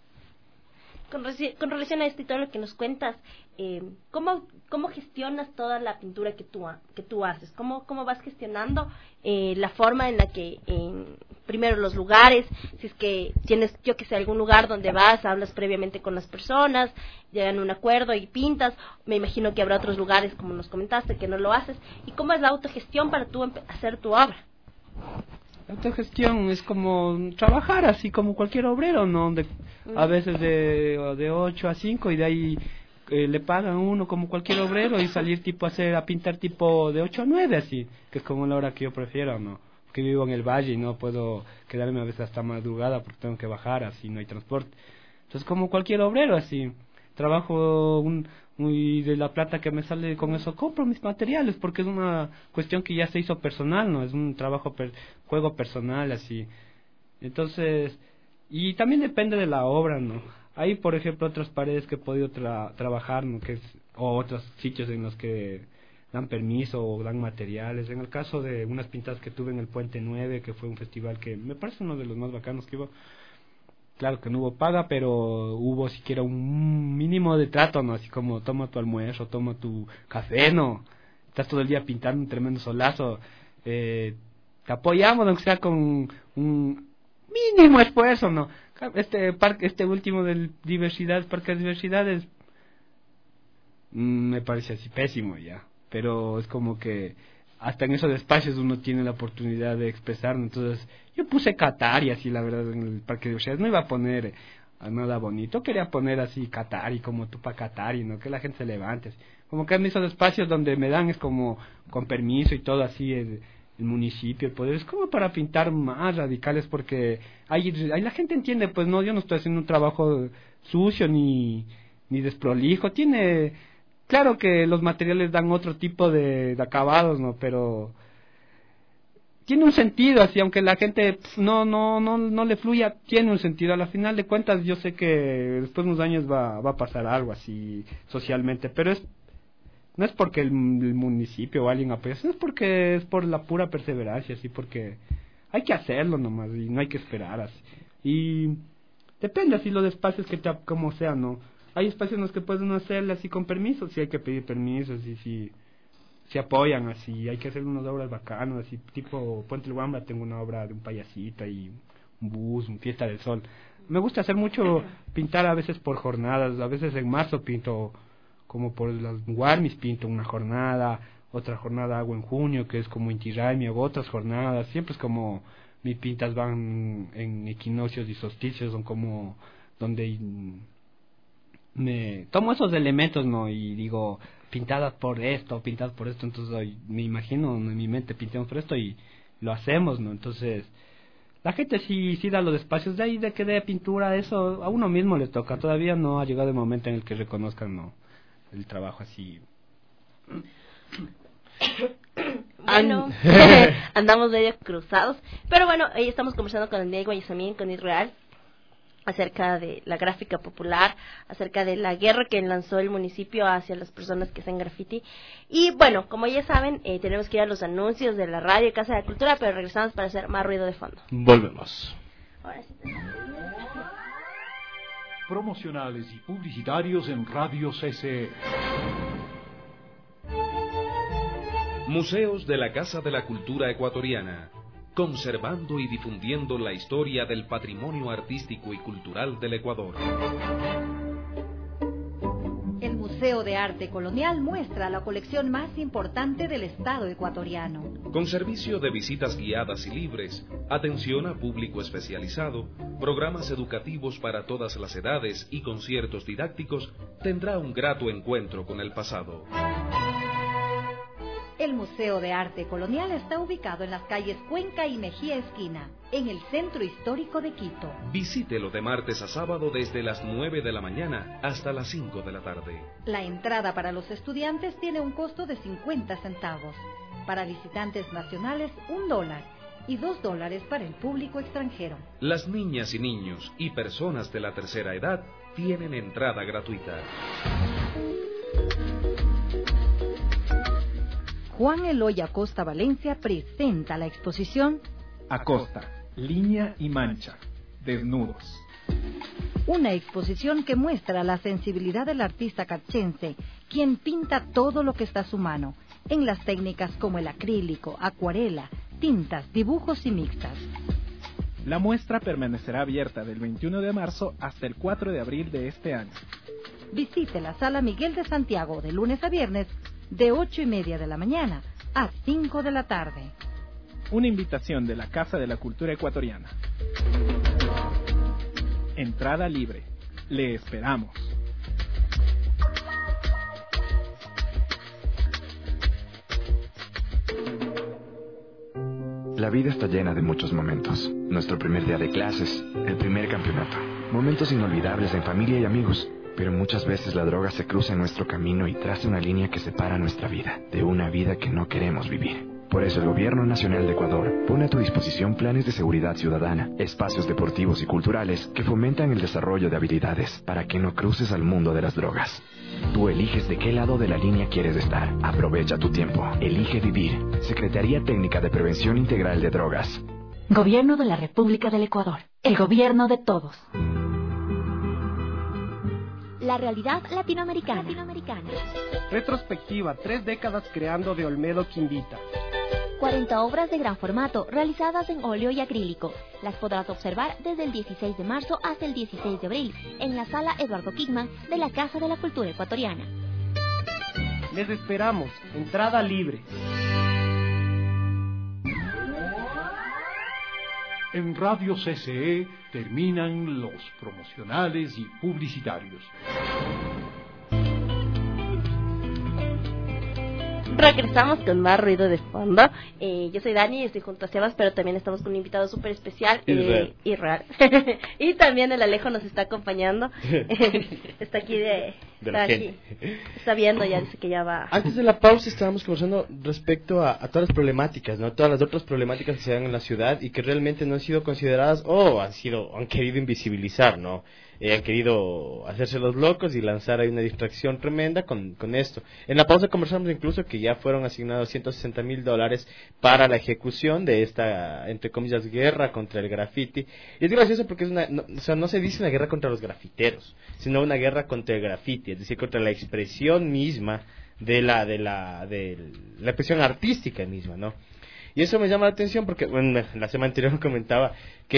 Con, con relación a esto y todo lo que nos cuentas, eh, ¿cómo, ¿cómo gestionas toda la pintura que tú, que tú haces? ¿Cómo, cómo vas gestionando eh, la forma en la que, eh, primero los lugares, si es que tienes, yo que sé, algún lugar donde vas, hablas previamente con las personas, llegan a un acuerdo y pintas, me imagino que habrá otros lugares, como nos comentaste, que no lo haces, ¿y cómo es la autogestión para tú hacer tu obra? La autogestión es como trabajar así como cualquier obrero, ¿no? De, a veces de, de ocho a cinco y de ahí eh, le pagan uno como cualquier obrero y salir tipo a hacer, a pintar tipo de ocho a nueve así, que es como la hora que yo prefiero, ¿no? Porque vivo en el valle y no puedo quedarme a veces hasta madrugada porque tengo que bajar, así no hay transporte. Entonces como cualquier obrero así, trabajo un... y de la plata que me sale con eso compro mis materiales porque es una cuestión que ya se hizo personal, no es un trabajo per, juego personal así. Entonces, y también depende de la obra, no hay, por ejemplo, otras paredes que he podido tra, trabajar, no que es, o otros sitios en los que dan permiso o dan materiales. En el caso de unas pintadas que tuve en el Puente nueve, que fue un festival que me parece uno de los más bacanos que hubo. Claro que no hubo paga, pero hubo siquiera un mínimo de trato, ¿no? Así como toma tu almuerzo, toma tu café, ¿no? Estás todo el día pintando un tremendo solazo. Eh, te apoyamos, aunque sea con un mínimo esfuerzo, ¿no? Este parque, este último del diversidad, parque de diversidades, mmm, me parece así pésimo ya. Pero es como que hasta en esos espacios uno tiene la oportunidad de expresarlo. Entonces yo puse Qatar y así, la verdad, en el parque de diversidades no iba a poner nada bonito, quería poner así Qatar y como Tupac Qatar y no que la gente se levante, como que en esos espacios donde me dan es como con permiso y todo así, el, el municipio, el poder, es como para pintar más radicales, porque ahí, ahí la gente entiende, pues no, yo no estoy haciendo un trabajo sucio ni, ni desprolijo, tiene, claro que los materiales dan otro tipo de, de acabados, no, pero tiene un sentido así, aunque la gente pf, no no no no le fluya, tiene un sentido. A la final de cuentas yo sé que después de unos años va va a pasar algo así socialmente, pero es no es porque el, el municipio o alguien apoya, no es porque es por la pura perseverancia, así, porque hay que hacerlo nomás y no hay que esperar así. Y depende así los espacios que te, como sea, no, hay espacios en los que pueden hacerle así con permiso, si hay que pedir permisos y si se apoyan así, hay que hacer unas obras bacanas, así tipo Puente El Guambra, tengo una obra de un payasito y un bus, un fiesta del sol. Me gusta hacer mucho pintar a veces por jornadas, a veces en marzo pinto como por las Guarmis, pinto una jornada, otra jornada hago en junio que es como Inti Raymi, hago otras jornadas, siempre es como mis pintas van en equinoccios y solsticios, son como donde me tomo esos elementos, no, y digo pintadas por esto, pintadas por esto, entonces hoy me imagino en mi mente pintemos por esto y lo hacemos, ¿no? Entonces la gente sí sí da los espacios, de ahí de que dé pintura, eso a uno mismo le toca, todavía no ha llegado el momento en el que reconozcan, ¿no?, el trabajo así. Bueno, andamos medio cruzados, pero bueno, ahí estamos conversando con Diego y también con Israel acerca de la gráfica popular, acerca de la guerra que lanzó el municipio hacia las personas que hacen graffiti. Y bueno, como ya saben, eh, tenemos que ir a los anuncios de la radio Casa de la Cultura, pero regresamos para hacer más ruido de fondo. Volvemos. Ahora sí. Promocionales y publicitarios en Radio C C. Museos de la Casa de la Cultura Ecuatoriana, conservando y difundiendo la historia del patrimonio artístico y cultural del Ecuador. El Museo Museo de Arte Colonial muestra la colección más importante del Estado ecuatoriano. Con servicio de visitas guiadas y libres, atención a público especializado, programas educativos para todas las edades y conciertos didácticos, tendrá un grato encuentro con el pasado. El Museo de Arte Colonial está ubicado en las calles Cuenca y Mejía Esquina, en el centro histórico de Quito. Visítelo de martes a sábado desde las nueve de la mañana hasta las cinco de la tarde. La entrada para los estudiantes tiene un costo de cincuenta centavos. Para visitantes nacionales, un dólar. Y dos dólares para el público extranjero. Las niñas y niños y personas de la tercera edad tienen entrada gratuita. Juan Eloy Acosta Valencia presenta la exposición Acosta, línea y mancha, desnudos. Una exposición que muestra la sensibilidad del artista carchense, quien pinta todo lo que está a su mano, en las técnicas como el acrílico, acuarela, tintas, dibujos y mixtas. La muestra permanecerá abierta del veintiuno de marzo hasta el cuatro de abril de este año. Visite la Sala Miguel de Santiago de lunes a viernes, de ocho y media de la mañana a cinco de la tarde. Una invitación de la Casa de la Cultura Ecuatoriana. Entrada libre. Le esperamos. La vida está llena de muchos momentos. Nuestro primer día de clases, el primer campeonato. Momentos inolvidables en familia y amigos. Pero muchas veces la droga se cruza en nuestro camino y traza una línea que separa nuestra vida de una vida que no queremos vivir. Por eso el Gobierno Nacional de Ecuador pone a tu disposición planes de seguridad ciudadana, espacios deportivos y culturales que fomentan el desarrollo de habilidades para que no cruces al mundo de las drogas. Tú eliges de qué lado de la línea quieres estar. Aprovecha tu tiempo. Elige vivir. Secretaría Técnica de Prevención Integral de Drogas. Gobierno de la República del Ecuador. El gobierno de todos. La realidad latinoamericana. latinoamericana. Retrospectiva, tres décadas creando de Olmedo Quimbita. cuarenta obras de gran formato, realizadas en óleo y acrílico. Las podrás observar desde el dieciséis de marzo hasta el dieciséis de abril, en la Sala Eduardo Kingman de la Casa de la Cultura Ecuatoriana. Les esperamos, entrada libre. En Radio C C E terminan los promocionales y publicitarios. Regresamos con más ruido de fondo. Eh, yo soy Dani y estoy junto a Sebas, pero también estamos con un invitado súper especial. Eh, Israel. Y también el Alejo nos está acompañando. Está aquí de... de está, aquí, está viendo, ya dice que ya va. Antes de la pausa estábamos conversando respecto a, a todas las problemáticas, ¿no? Todas las otras problemáticas que se dan en la ciudad y que realmente no han sido consideradas o han sido, han querido invisibilizar, ¿no? Eh, han querido hacerse los locos y lanzar ahí una distracción tremenda con, con esto. En la pausa conversamos incluso que ya fueron asignados ciento sesenta mil dólares para la ejecución de esta, entre comillas, guerra contra el graffiti. Y es gracioso porque es una, no, o sea, no se dice una guerra contra los grafiteros, sino una guerra contra el graffiti, es decir, contra la expresión misma de la, de la, de la expresión artística misma, ¿no? Y eso me llama la atención porque, bueno, la semana anterior comentaba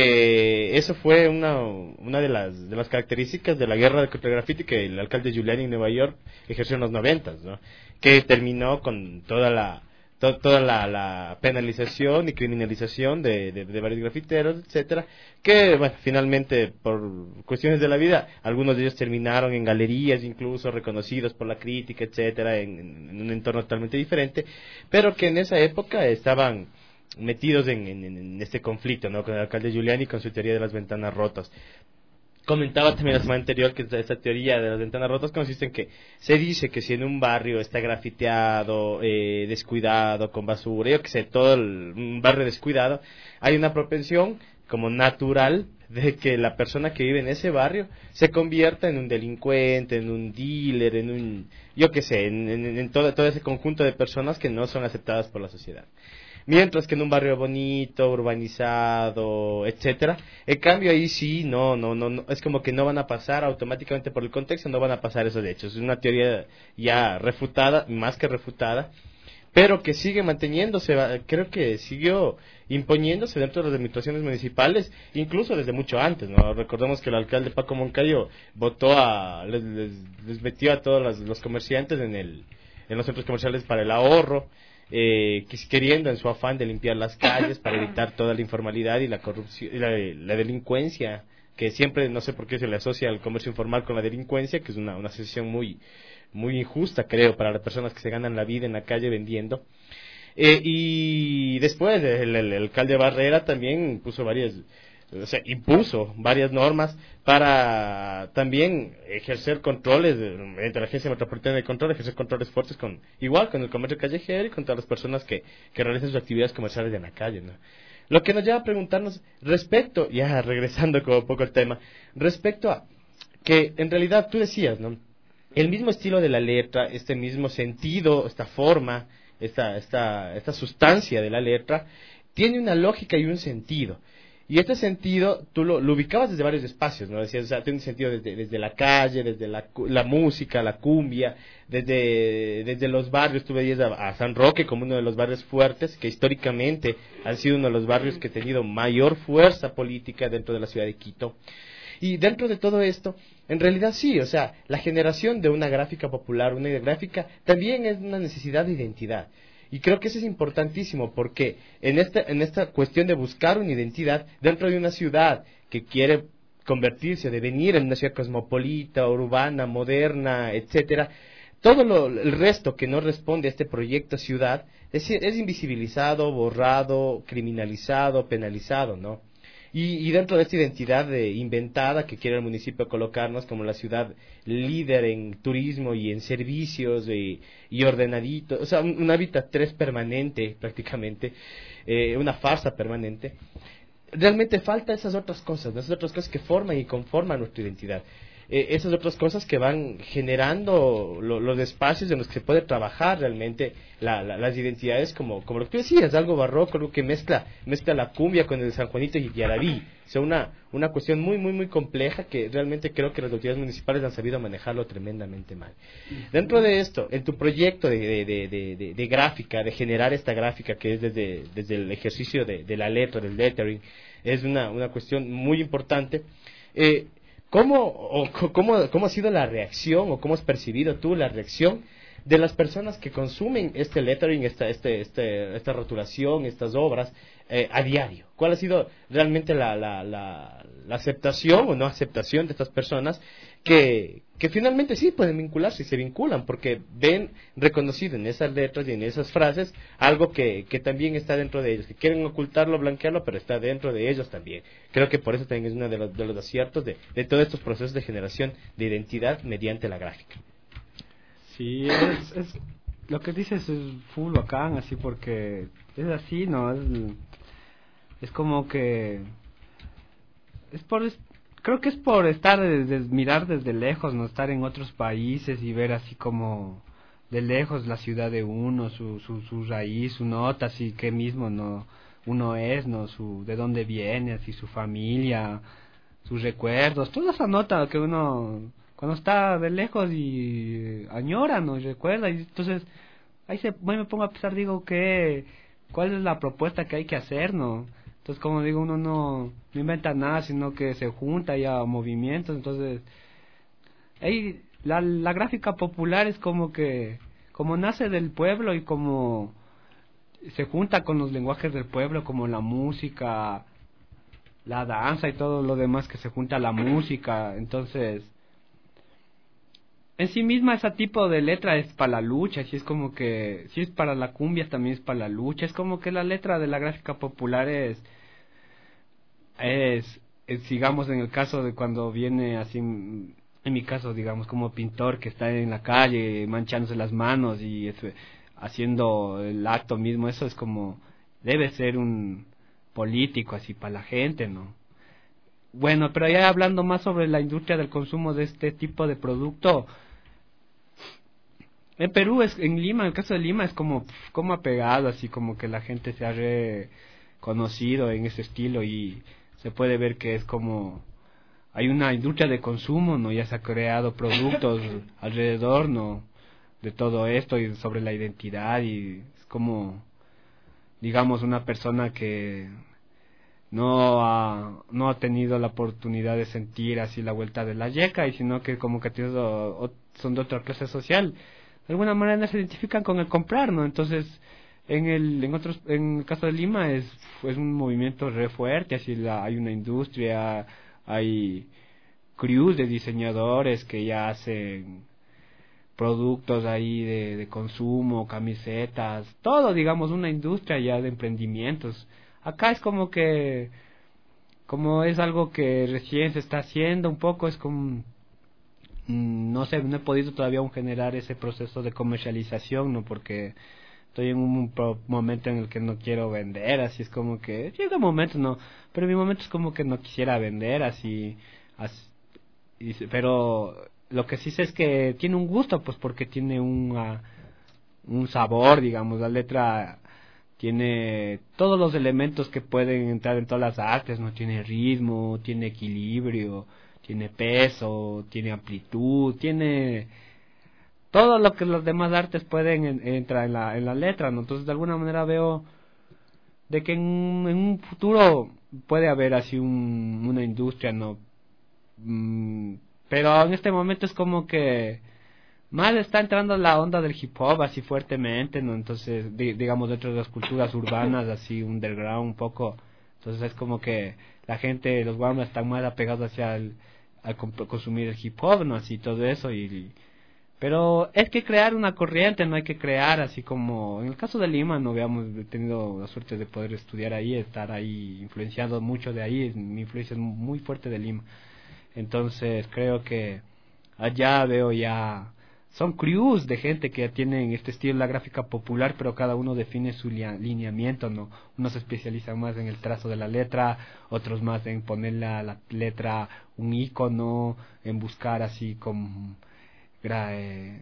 que eso fue una una de las de las características de la guerra contra el graffiti que el alcalde Giuliani en Nueva York ejerció en los noventas, ¿no? Que terminó con toda la to, toda la, la penalización y criminalización de, de, de varios grafiteros, etcétera, que, bueno, finalmente por cuestiones de la vida, algunos de ellos terminaron en galerías incluso reconocidos por la crítica, etcétera, en, en un entorno totalmente diferente, pero que en esa época estaban metidos en, en, en este conflicto, ¿no? Con el alcalde Giuliani y con su teoría de las ventanas rotas. Comentaba también la semana anterior que esta teoría de las ventanas rotas consiste en que se dice que si en un barrio está grafiteado, eh, descuidado, con basura, yo que sé, todo el, un barrio descuidado, hay una propensión como natural de que la persona que vive en ese barrio se convierta en un delincuente, en un dealer, en un, yo que sé, en, en, en todo, todo ese conjunto de personas que no son aceptadas por la sociedad. Mientras que en un barrio bonito, urbanizado, etcétera, en cambio ahí sí, no, no, no, no, es como que no van a pasar automáticamente por el contexto, no van a pasar esos hechos. Es una teoría ya refutada, más que refutada, pero que sigue manteniéndose, creo que siguió imponiéndose dentro de las administraciones municipales, incluso desde mucho antes, ¿no? Recordemos que el alcalde Paco Moncayo votó a, les, les, les metió a todos los, los comerciantes en el, en los centros comerciales para el ahorro, eh, queriendo en su afán de limpiar las calles para evitar toda la informalidad y la corrupción, y la, la delincuencia, que siempre, no sé por qué se le asocia al comercio informal con la delincuencia, que es una, una asociación muy, muy injusta, creo, para las personas que se ganan la vida en la calle vendiendo. Eh, y después el, el, el alcalde Barrera también puso varias, o sea, impuso varias normas para también ejercer controles entre la Agencia Metropolitana de Control, ejercer controles fuertes con, igual con el comercio callejero y con todas las personas que, que realizan sus actividades comerciales en la calle, ¿no? Lo que nos lleva a preguntarnos respecto, ya regresando como un poco al tema, respecto a que en realidad tú decías, ¿no? El mismo estilo de la letra, este mismo sentido, esta forma, esta, esta, esta sustancia de la letra, tiene una lógica y un sentido. Y este sentido tú lo, lo ubicabas desde varios espacios, ¿no? Decías, o sea, tiene un sentido desde, desde la calle, desde la, la música, la cumbia, desde, desde los barrios. Tú veías a, a San Roque como uno de los barrios fuertes, que históricamente han sido uno de los barrios que ha tenido mayor fuerza política dentro de la ciudad de Quito. Y dentro de todo esto, en realidad sí, o sea, la generación de una gráfica popular, una gráfica, también es una necesidad de identidad. Y creo que eso es importantísimo, porque en esta, en esta cuestión de buscar una identidad dentro de una ciudad que quiere convertirse, devenir en una ciudad cosmopolita, urbana, moderna, etcétera, todo lo, el resto que no responde a este proyecto ciudad es, es invisibilizado, borrado, criminalizado, penalizado, ¿no? Y, y dentro de esta identidad de, inventada que quiere el municipio colocarnos como la ciudad líder en turismo y en servicios y, y ordenadito, o sea, un, un hábitat tres permanente prácticamente, eh, una farsa permanente, realmente falta esas otras cosas, ¿no? Esas otras cosas que forman y conforman nuestra identidad. Eh, esas otras cosas que van generando lo, los espacios en los que se puede trabajar realmente la, la, las identidades, como, como lo que tú decías, algo barroco, algo que mezcla mezcla la cumbia con el San Juanito y Yarabí. O sea, una, una cuestión muy, muy, muy compleja que realmente creo que las autoridades municipales han sabido manejarlo tremendamente mal. Dentro de esto, en tu proyecto de, de, de, de, de, de gráfica, de generar esta gráfica que es desde, desde el ejercicio de, de la letra, del lettering, es una, una cuestión muy importante. Eh, ¿Cómo, o, cómo, ¿Cómo ha sido la reacción o cómo has percibido tú la reacción de las personas que consumen este lettering, esta, este, este, esta rotulación, estas obras eh, a diario? ¿Cuál ha sido realmente la, la, la, la aceptación o no aceptación de estas personas que, que finalmente sí pueden vincularse y se vinculan porque ven reconocido en esas letras y en esas frases algo que, que también está dentro de ellos, que quieren ocultarlo, blanquearlo, pero está dentro de ellos también? Creo que por eso también es uno de los, de los aciertos de, de todos estos procesos de generación de identidad mediante la gráfica. Sí, es, es lo que dices es full bacán, así porque es así, ¿no? Es, es como que es por es, creo que es por estar desde mirar desde lejos, no estar en otros países y ver así como de lejos la ciudad de uno, su su, su raíz, su nota, así que mismo no uno es, no su de dónde viene, así su familia, sus recuerdos, toda esa nota que uno cuando está de lejos y añora, ¿no? Y recuerda, y entonces ahí se, bueno, me pongo a pensar, digo, que ¿cuál es la propuesta que hay que hacer, no? Entonces, como digo, uno no, no inventa nada, sino que se junta ya a movimientos, entonces ahí la, la gráfica popular es como que, como nace del pueblo y como se junta con los lenguajes del pueblo, como la música, la danza y todo lo demás que se junta a la música, entonces en sí misma ese tipo de letra es para la lucha, si es como que, si es para la cumbia también es para la lucha, es como que la letra de la gráfica popular es, es, es digamos en el caso de cuando viene así, en mi caso digamos como pintor que está en la calle manchándose las manos y es, haciendo el acto mismo, eso es como, debe ser un político así para la gente, ¿no? Bueno, pero ya hablando más sobre la industria del consumo de este tipo de producto, en Perú, es en Lima, en el caso de Lima es como, como apegado, así como que la gente se ha reconocido en ese estilo y se puede ver que es como, hay una industria de consumo, ¿no? Ya se ha creado productos alrededor, ¿no? De todo esto y sobre la identidad y es como, digamos, una persona que no ha, no ha tenido la oportunidad de sentir así la vuelta de la yeca, y sino que como que tenido, son de otra clase social, de alguna manera se identifican con el comprar, ¿no? Entonces, en el en otros en el caso de Lima es es un movimiento re fuerte, así la, hay una industria, hay crews de diseñadores que ya hacen productos ahí de, de consumo, camisetas, todo, digamos, una industria ya de emprendimientos. Acá es como que, como es algo que recién se está haciendo un poco, es como, no sé, no he podido todavía aún generar ese proceso de comercialización, ¿no? Porque estoy en un momento en el que no quiero vender, así es como que, llega un momento, no, pero mi momento es como que no quisiera vender, así, así y, pero lo que sí sé es que tiene un gusto, pues porque tiene un, uh, un sabor, digamos, la letra tiene todos los elementos que pueden entrar en todas las artes, ¿no? Tiene ritmo, tiene equilibrio, tiene peso, tiene amplitud, tiene todo lo que los demás artes pueden en, entrar en la, en la letra, ¿no? Entonces, de alguna manera veo de que en, en un futuro puede haber así un, una industria, ¿no? Mm, pero en este momento es como que más está entrando la onda del hip hop así fuertemente, ¿no? Entonces, di, digamos, dentro de las culturas urbanas, así underground un poco. Entonces es como que la gente, los guamas están más apegados hacia el, al consumir el hip hop, ¿no? Así todo eso. y, y Pero es que crear una corriente, no hay que crear así como... En el caso de Lima, no habíamos tenido la suerte de poder estudiar ahí, estar ahí influenciado mucho de ahí. Mi influencia es muy fuerte de Lima. Entonces creo que allá veo ya... Son crews de gente que tienen este estilo de la gráfica popular, pero cada uno define su lineamiento, ¿no? Unos se especializan más en el trazo de la letra, otros más en ponerle a la letra un icono, en buscar así como eh,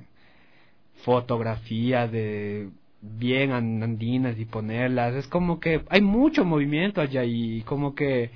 fotografías de bien andinas y ponerlas. Es como que hay mucho movimiento allá y como que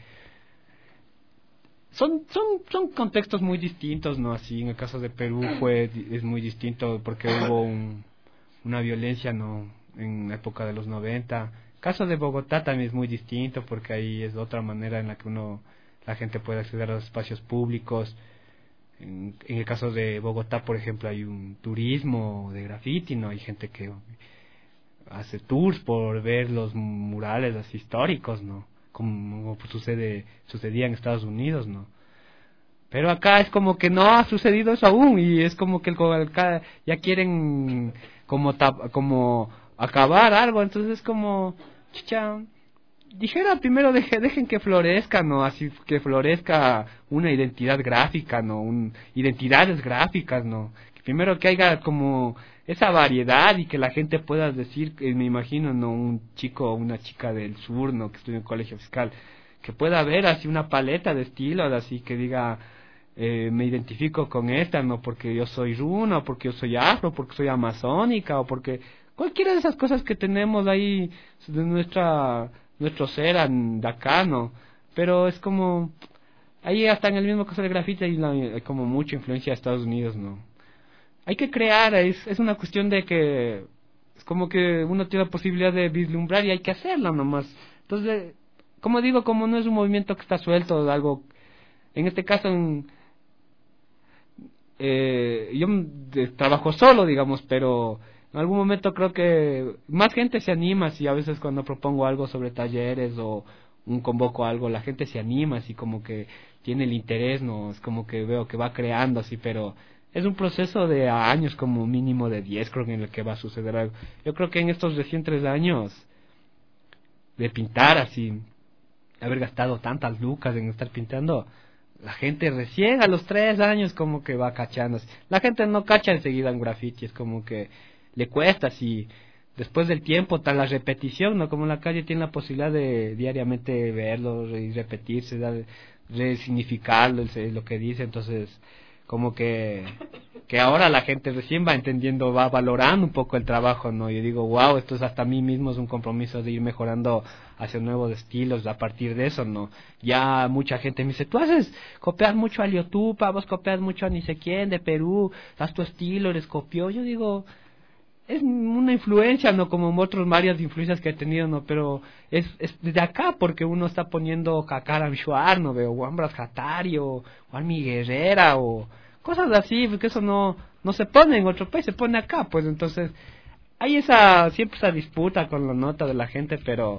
Son, son, son contextos muy distintos, ¿no? Así, en el caso de Perú fue, es muy distinto porque hubo un, una violencia, ¿no? En la época de los noventa. El caso de Bogotá también es muy distinto porque ahí es otra manera en la que uno, la gente puede acceder a los espacios públicos. En, en el caso de Bogotá, por ejemplo, hay un turismo de graffiti, ¿no? Hay gente que hace tours por ver los murales así históricos, ¿no? Como sucede sucedía en Estados Unidos, ¿no? Pero acá es como que no ha sucedido eso aún y es como que el, ya quieren como tap, como acabar algo, entonces es como chicha, dijera primero deje, dejen que florezca, ¿no? Así que florezca una identidad gráfica, ¿no? Un, identidades gráficas, ¿no? Que primero que haya como esa variedad y que la gente pueda decir, eh, me imagino, no, un chico o una chica del sur, no, que estudia en el colegio fiscal, que pueda ver así una paleta de estilos, así que diga, eh, me identifico con esta, no, porque yo soy runa, o porque yo soy afro, porque soy amazónica, o porque cualquiera de esas cosas que tenemos ahí de nuestra nuestro ser de acá, no, pero es como ahí hasta en el mismo caso del grafiti hay, hay como mucha influencia de Estados Unidos, no. Hay que crear, es, es una cuestión de que es como que uno tiene la posibilidad de vislumbrar y hay que hacerla nomás. Entonces, como digo, como no es un movimiento que está suelto, algo, en este caso, en, eh, yo de, trabajo solo, digamos, pero en algún momento creo que más gente se anima, si a veces cuando propongo algo sobre talleres o un convoco algo, la gente se anima, así como que tiene el interés, no, es como que veo que va creando así, pero es un proceso de años, como mínimo de diez, creo que en el que va a suceder algo. Yo creo que en estos recién tres años de pintar así, haber gastado tantas lucas en estar pintando, la gente recién a los tres años como que va cachando. La gente no cacha enseguida en graffiti, es como que le cuesta así. Después del tiempo, tal la repetición, ¿no? Como la calle tiene la posibilidad de diariamente verlo y repetirse, dar, resignificarlo, lo que dice, entonces como que que ahora la gente recién va entendiendo, va valorando un poco el trabajo, ¿no? Yo digo, wow, esto es hasta a mí mismo es un compromiso de ir mejorando hacia nuevos estilos a partir de eso, ¿no? Ya mucha gente me dice, tú haces, copias mucho a Liotupa, vos copias mucho a ni sé quién de Perú, haz tu estilo, eres copió. Yo digo, es una influencia, ¿no? Como otras varias influencias que he tenido, ¿no? Pero es, es desde acá, porque uno está poniendo Kakara Bishuar, ¿no? Veo Wambras Hatari o Juanmi Guerrera o cosas así, porque eso no, no se pone en otro país, se pone acá, pues entonces hay esa, siempre esa disputa con la nota de la gente, pero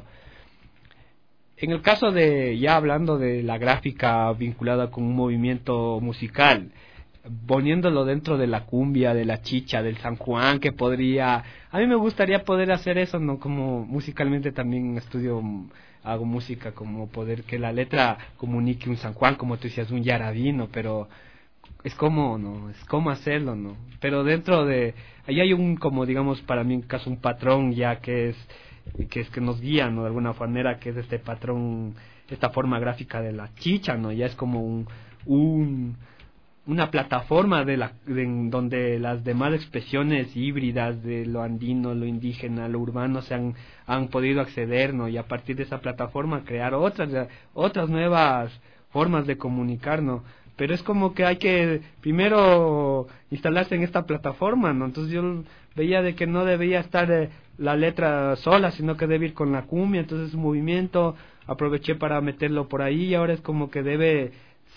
en el caso de, ya hablando de la gráfica vinculada con un movimiento musical, poniéndolo dentro de la cumbia, de la chicha, del San Juan, que podría, a mí me gustaría poder hacer eso, no, como musicalmente también estudio, hago música, como poder que la letra comunique un San Juan, como tú decías, un Yaradino, pero es como, no, es como hacerlo, no, pero dentro de, ahí hay un, como digamos, para mí en caso un patrón ya que es, que es que nos guía, no, de alguna manera, que es este patrón, esta forma gráfica de la chicha, no, ya es como un, un una plataforma de la de, en donde las demás expresiones híbridas de lo andino, lo indígena, lo urbano se han, han podido acceder, ¿no? Y a partir de esa plataforma crear otras otras nuevas formas de comunicar, ¿no? Pero es como que hay que primero instalarse en esta plataforma, ¿no? Entonces yo veía de que no debía estar eh, la letra sola, sino que debe ir con la cumbia, entonces un movimiento, aproveché para meterlo por ahí y ahora es como que debe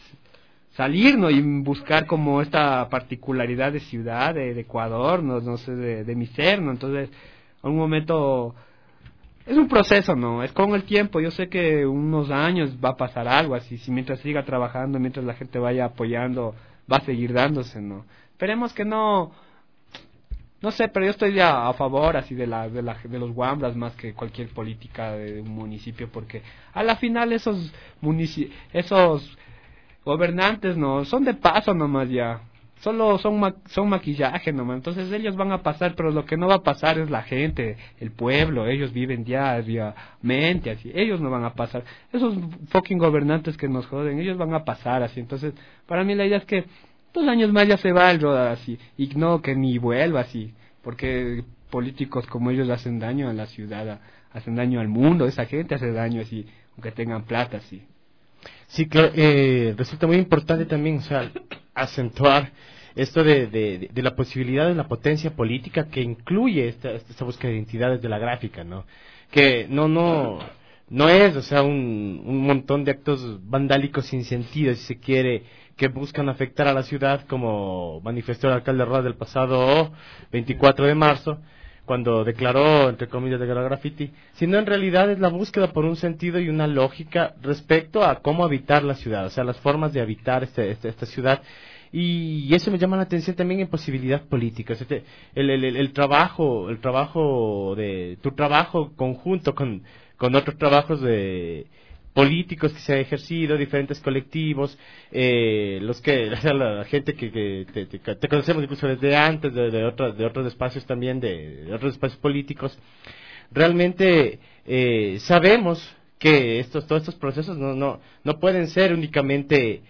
salir, ¿no? Y buscar como esta particularidad de ciudad, de, de Ecuador, no, no sé, de, de mi ser, ¿no? Entonces, a un momento, es un proceso, ¿no? Es con el tiempo, yo sé que unos años va a pasar algo así, si mientras siga trabajando, mientras la gente vaya apoyando, va a seguir dándose, ¿no? Esperemos que no, no sé, pero yo estoy ya a favor así de la, de la, de los Wambras más que cualquier política de un municipio, porque a la final esos municipios, esos gobernantes no son de paso nomás ya, solo son ma son maquillaje nomás, entonces ellos van a pasar, pero lo que no va a pasar es la gente, el pueblo, ellos viven diariamente así, ellos no van a pasar, esos fucking gobernantes que nos joden, ellos van a pasar así, entonces para mí la idea es que dos años más ya se va el roda así, y no que ni vuelva así, porque políticos como ellos hacen daño a la ciudad, hacen daño al mundo, esa gente hace daño así, aunque tengan plata así. Sí, claro, eh, resulta muy importante también, o sea, acentuar esto de, de, de la posibilidad de la potencia política que incluye esta, esta búsqueda de identidades de la gráfica, ¿no? Que no, no, no es, o sea, un, un montón de actos vandálicos sin sentido, si se quiere, que buscan afectar a la ciudad, como manifestó el alcalde Rodas del pasado veinticuatro de marzo, cuando declaró, entre comillas, de guerra graffiti, sino en realidad es la búsqueda por un sentido y una lógica respecto a cómo habitar la ciudad, o sea, las formas de habitar este, este, esta ciudad, y, y eso me llama la atención también en posibilidad política, o sea, te, el, el, el trabajo, el trabajo de, tu trabajo conjunto con, con otros trabajos de políticos que se han ejercido, diferentes colectivos, eh, los que la gente que, que te, te, te conocemos incluso desde antes de, de otros de otros espacios también, de, de otros espacios políticos, realmente eh, sabemos que estos todos estos procesos no no no pueden ser únicamente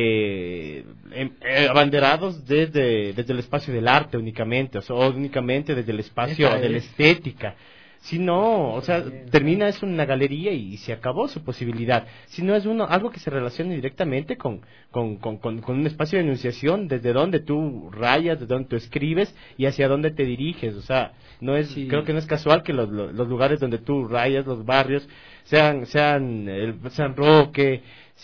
eh, eh, abanderados desde desde el espacio del arte únicamente, o sea, o únicamente desde el espacio de la estética. Si no, o sea, termina es una galería y se acabó su posibilidad. Si no es uno algo que se relacione directamente con, con, con, con, con un espacio de enunciación, desde donde tú rayas, desde donde tú escribes y hacia dónde te diriges. O sea, no es, sí. Creo que no es casual que los, los, los lugares donde tú rayas, los barrios, sean, sean, el, sean Roque,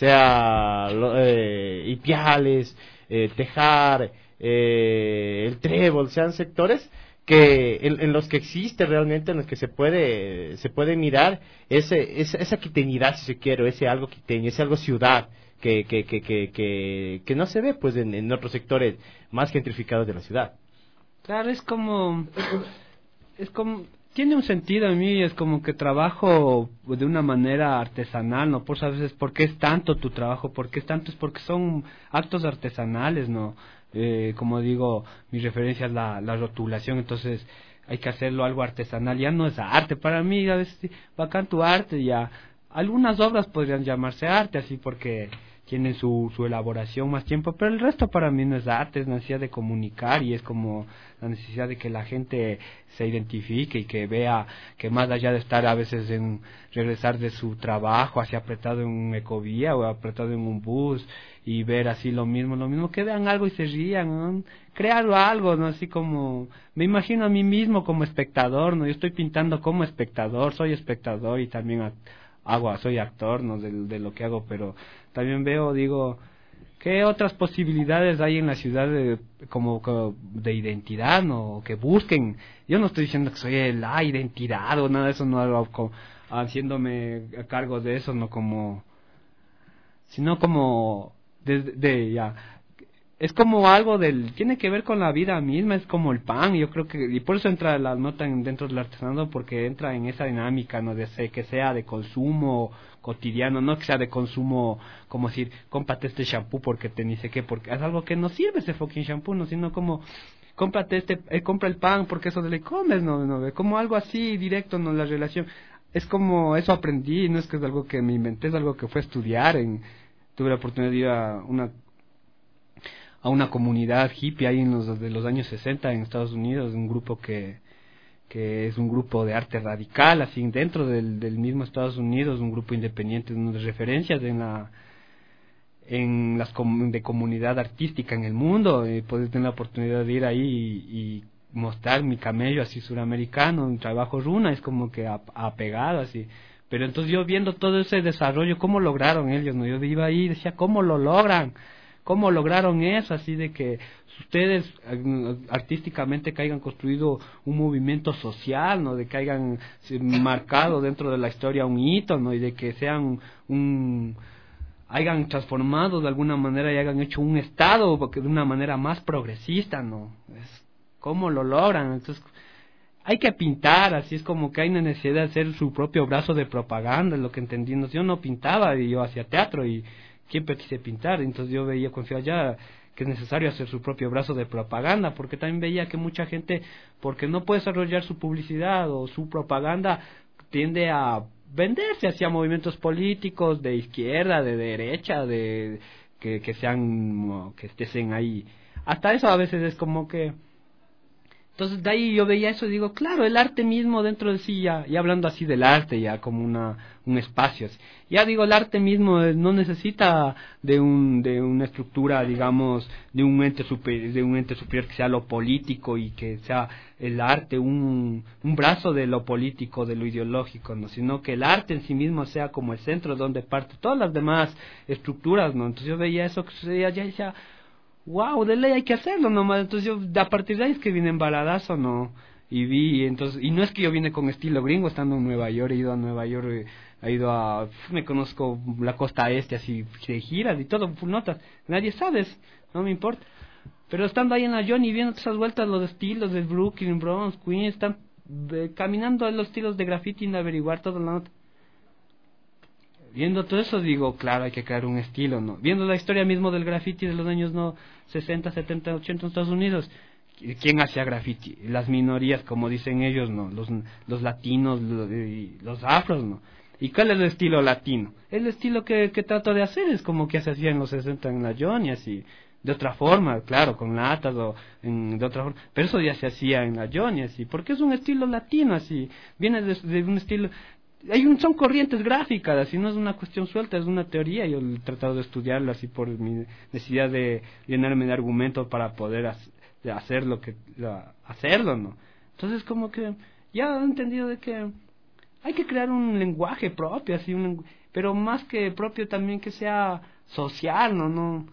sea eh, Ipiales, eh, Tejar, eh, el Trébol, sean sectores que en, en los que existe realmente, en los que se puede se puede mirar ese, esa, esa quiteñidad, si se quiere, ese algo quiteño, ese algo ciudad que que que que, que, que no se ve pues en, en otros sectores más gentrificados de la ciudad. Claro, es como es como tiene un sentido en mí, es como que trabajo de una manera artesanal, ¿no? Por a veces, ¿por qué es tanto tu trabajo? ¿Por qué es tanto? Es porque son actos artesanales, ¿no? Eh, como digo, mi referencia es la, la rotulación, entonces hay que hacerlo algo artesanal, ya no es arte, para mí a veces bacán tu arte, ya algunas obras podrían llamarse arte, así porque tienen su, su elaboración más tiempo, pero el resto para mí no es arte, es necesidad de comunicar y es como la necesidad de que la gente se identifique y que vea que más allá de estar a veces en regresar de su trabajo así apretado en un ecovía o apretado en un bus y ver así lo mismo, lo mismo, que vean algo y se rían, ¿no? Crear algo, ¿no? Así como, me imagino a mí mismo como espectador, ¿no? Yo estoy pintando como espectador, soy espectador y también a, hago, soy actor, ¿no? De, de lo que hago, pero también veo, digo, ¿qué otras posibilidades hay en la ciudad de, como, como de identidad, ¿no? Que busquen. Yo no estoy diciendo que soy la identidad o nada de eso, no hago, haciéndome a cargo de eso, no como, sino como, de, de ya, es como algo del, tiene que ver con la vida misma, es como el pan, yo creo que, y por eso entra la nota en, dentro del artesanado, porque entra en esa dinámica, ¿no? De ser, que sea de consumo cotidiano, no que sea de consumo, como decir, cómprate este shampoo porque te ni sé qué, porque es algo que no sirve ese fucking shampoo, no, sino como, cómprate este, eh, compra el pan porque eso le comes, no, no, como algo así directo, no, la relación, es como, eso aprendí, no es que es algo que me inventé, es algo que fue a estudiar, en, tuve la oportunidad de ir a una a una comunidad hippie ahí en los de los años sesenta en Estados Unidos, un grupo que que es un grupo de arte radical, así dentro del, del mismo Estados Unidos, un grupo independiente, unas referencias en la en las com de comunidad artística en el mundo, y poder tener la oportunidad de ir ahí y, y mostrar mi camello así suramericano, un trabajo runa, es como que apegado así. Pero entonces yo viendo todo ese desarrollo, cómo lograron ellos, ¿no? Yo iba ahí y decía, ¿cómo lo logran? ¿Cómo lograron eso? Así de que ustedes artísticamente que hayan construido un movimiento social, ¿no? De que hayan marcado dentro de la historia un hito, ¿no? Y de que sean un, hayan transformado de alguna manera y hayan hecho un estado porque de una manera más progresista, ¿no? Es, ¿cómo lo logran? Entonces hay que pintar, así es como que hay necesidad de hacer su propio brazo de propaganda, lo que entendí. Yo no pintaba y yo hacía teatro y siempre quise pintar, entonces yo veía con ya que es necesario hacer su propio brazo de propaganda, porque también veía que mucha gente, porque no puede desarrollar su publicidad o su propaganda, tiende a venderse hacia movimientos políticos de izquierda, de derecha, de que, que sean, que estén ahí. Hasta eso a veces es como que, entonces de ahí yo veía eso y digo, claro, el arte mismo dentro de sí, ya, ya hablando así del arte, ya como una un espacio, así. Ya digo, el arte mismo no necesita de un de una estructura, digamos, de un ente superior, de un ente superior que sea lo político y que sea el arte un, un brazo de lo político, de lo ideológico, no, sino que el arte en sí mismo sea como el centro donde parte todas las demás estructuras, ¿no? Entonces yo veía eso, que ya decía, wow, de ley hay que hacerlo nomás. Entonces yo, a partir de ahí es que vine embaladazo, ¿no? Y vi, entonces, y no es que yo vine con estilo gringo, estando en Nueva York, he ido a Nueva York, eh, he ido a, me conozco la costa este, así, de giras y todo, full notas, nadie sabe, no me importa. Pero estando ahí en la Johnny, viendo esas vueltas, los estilos de Brooklyn, Bronx, Queens, están eh, caminando en los estilos de graffiti y averiguar toda la nota. Viendo todo eso digo, claro, hay que crear un estilo, ¿no? Viendo la historia mismo del graffiti de los años no sesenta, setenta, ochenta en Estados Unidos, ¿quién hacía graffiti? Las minorías, como dicen ellos, ¿no? Los, los latinos, los, los afros, ¿no? ¿Y cuál es el estilo latino? El estilo que, que trato de hacer es como que se hacía en los sesenta en la Johnny, así, de otra forma, claro, con latas o en, de otra forma, pero eso ya se hacía en la Johnny, así, porque es un estilo latino, así, viene de, de un estilo... Hay un, son corrientes gráficas, así no es una cuestión suelta, es una teoría. Yo he tratado de estudiarlo así por mi necesidad de llenarme de argumentos para poder hacer, de hacer lo que la, hacerlo, ¿no? Entonces como que ya he entendido de que hay que crear un lenguaje propio, así un pero más que propio también que sea social, ¿no? no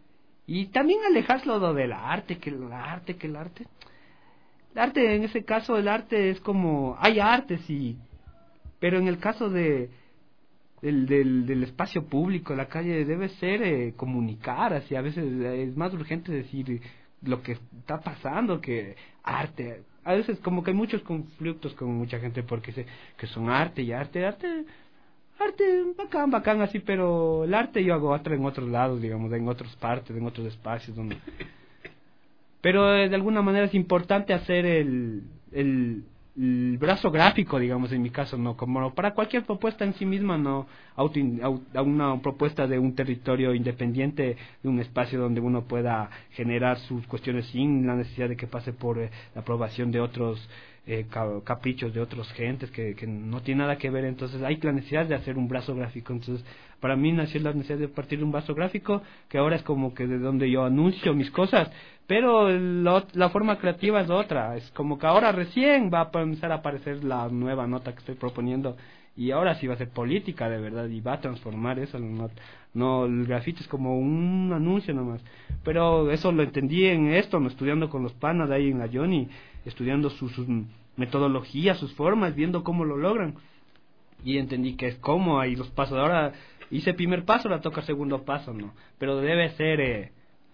Y también alejarlo del arte, que el arte, que el arte. El arte, en ese caso, el arte es como hay arte, sí. Pero en el caso de del, del, del espacio público, la calle debe ser eh, comunicar, así a veces es más urgente decir lo que está pasando que arte. A veces como que hay muchos conflictos con mucha gente porque sé que son arte y arte, arte, arte bacán, bacán así, pero el arte yo hago otro en otros lados, digamos, en otras partes, en otros espacios donde... Pero eh, de alguna manera es importante hacer el... el el brazo gráfico, digamos, en mi caso, no, como para cualquier propuesta en sí misma, no, auto, auto, una propuesta de un territorio independiente, de un espacio donde uno pueda generar sus cuestiones sin la necesidad de que pase por eh, la aprobación de otros eh, caprichos de otros gentes que, que no tiene nada que ver. Entonces hay la necesidad de hacer un brazo gráfico. Entonces para mí nació la necesidad de partir de un brazo gráfico, que ahora es como que de donde yo anuncio mis cosas, pero la, la forma creativa es otra. Es como que ahora recién va a empezar a aparecer la nueva nota que estoy proponiendo, y ahora sí va a ser política de verdad y va a transformar eso. No, no, el grafito es como un anuncio nomás, pero eso lo entendí en esto, no, estudiando con los panas de ahí en la Johnny, estudiando sus, sus metodologías, sus formas, viendo cómo lo logran, y entendí que es como hay los pasos. Ahora hice primer paso, ahora toca segundo paso, no, pero debe ser eh,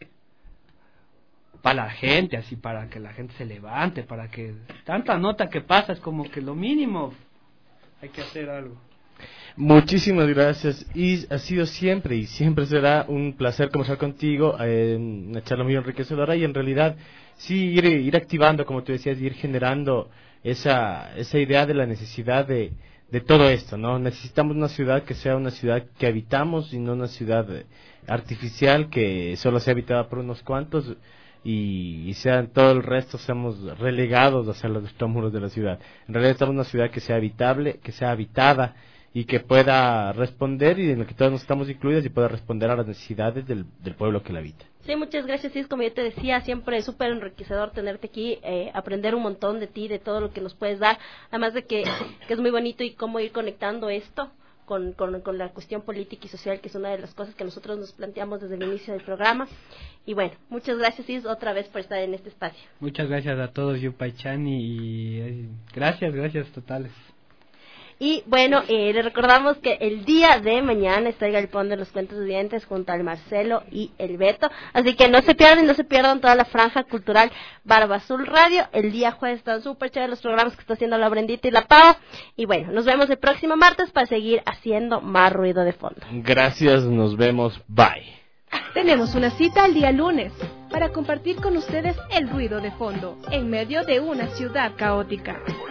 para la gente, así, para que la gente se levante, para que tanta nota que pasa es como que lo mínimo, hay que hacer algo. Muchísimas gracias, y ha sido siempre y siempre será un placer conversar contigo, eh, una charla muy enriquecedora, y en realidad sí ir, ir activando, como tú decías, ir generando esa esa idea de la necesidad de, de todo esto, ¿no? Necesitamos una ciudad que sea una ciudad que habitamos y no una ciudad artificial que solo sea habitada por unos cuantos y, y sean todo el resto seamos relegados hacia los extramuros de la ciudad. En realidad estamos en una ciudad que sea habitable, que sea habitada y que pueda responder, y en la que todos nos estamos incluidos, y pueda responder a las necesidades del, del pueblo que la habita. Sí, muchas gracias. Sí, es como yo te decía, siempre es súper enriquecedor tenerte aquí, eh, aprender un montón de ti, de todo lo que nos puedes dar, además de que, que es muy bonito y cómo ir conectando esto con, con, con la cuestión política y social, que es una de las cosas que nosotros nos planteamos desde el inicio del programa. Y bueno, muchas gracias, Is, otra vez por estar en este espacio. Muchas gracias a todos, Yupaychani, y eh, gracias, gracias totales. Y bueno, eh, les recordamos que el día de mañana está el Galpón de los Cuentos Vivientes junto al Marcelo y el Beto. Así que no se pierdan, no se pierdan toda la franja cultural Barba Azul Radio. El día jueves están súper chéveres los programas que está haciendo la Brendita y la Pau. Y bueno, nos vemos el próximo martes para seguir haciendo más ruido de fondo. Gracias, nos vemos, bye. Tenemos una cita el día lunes para compartir con ustedes el ruido de fondo en medio de una ciudad caótica.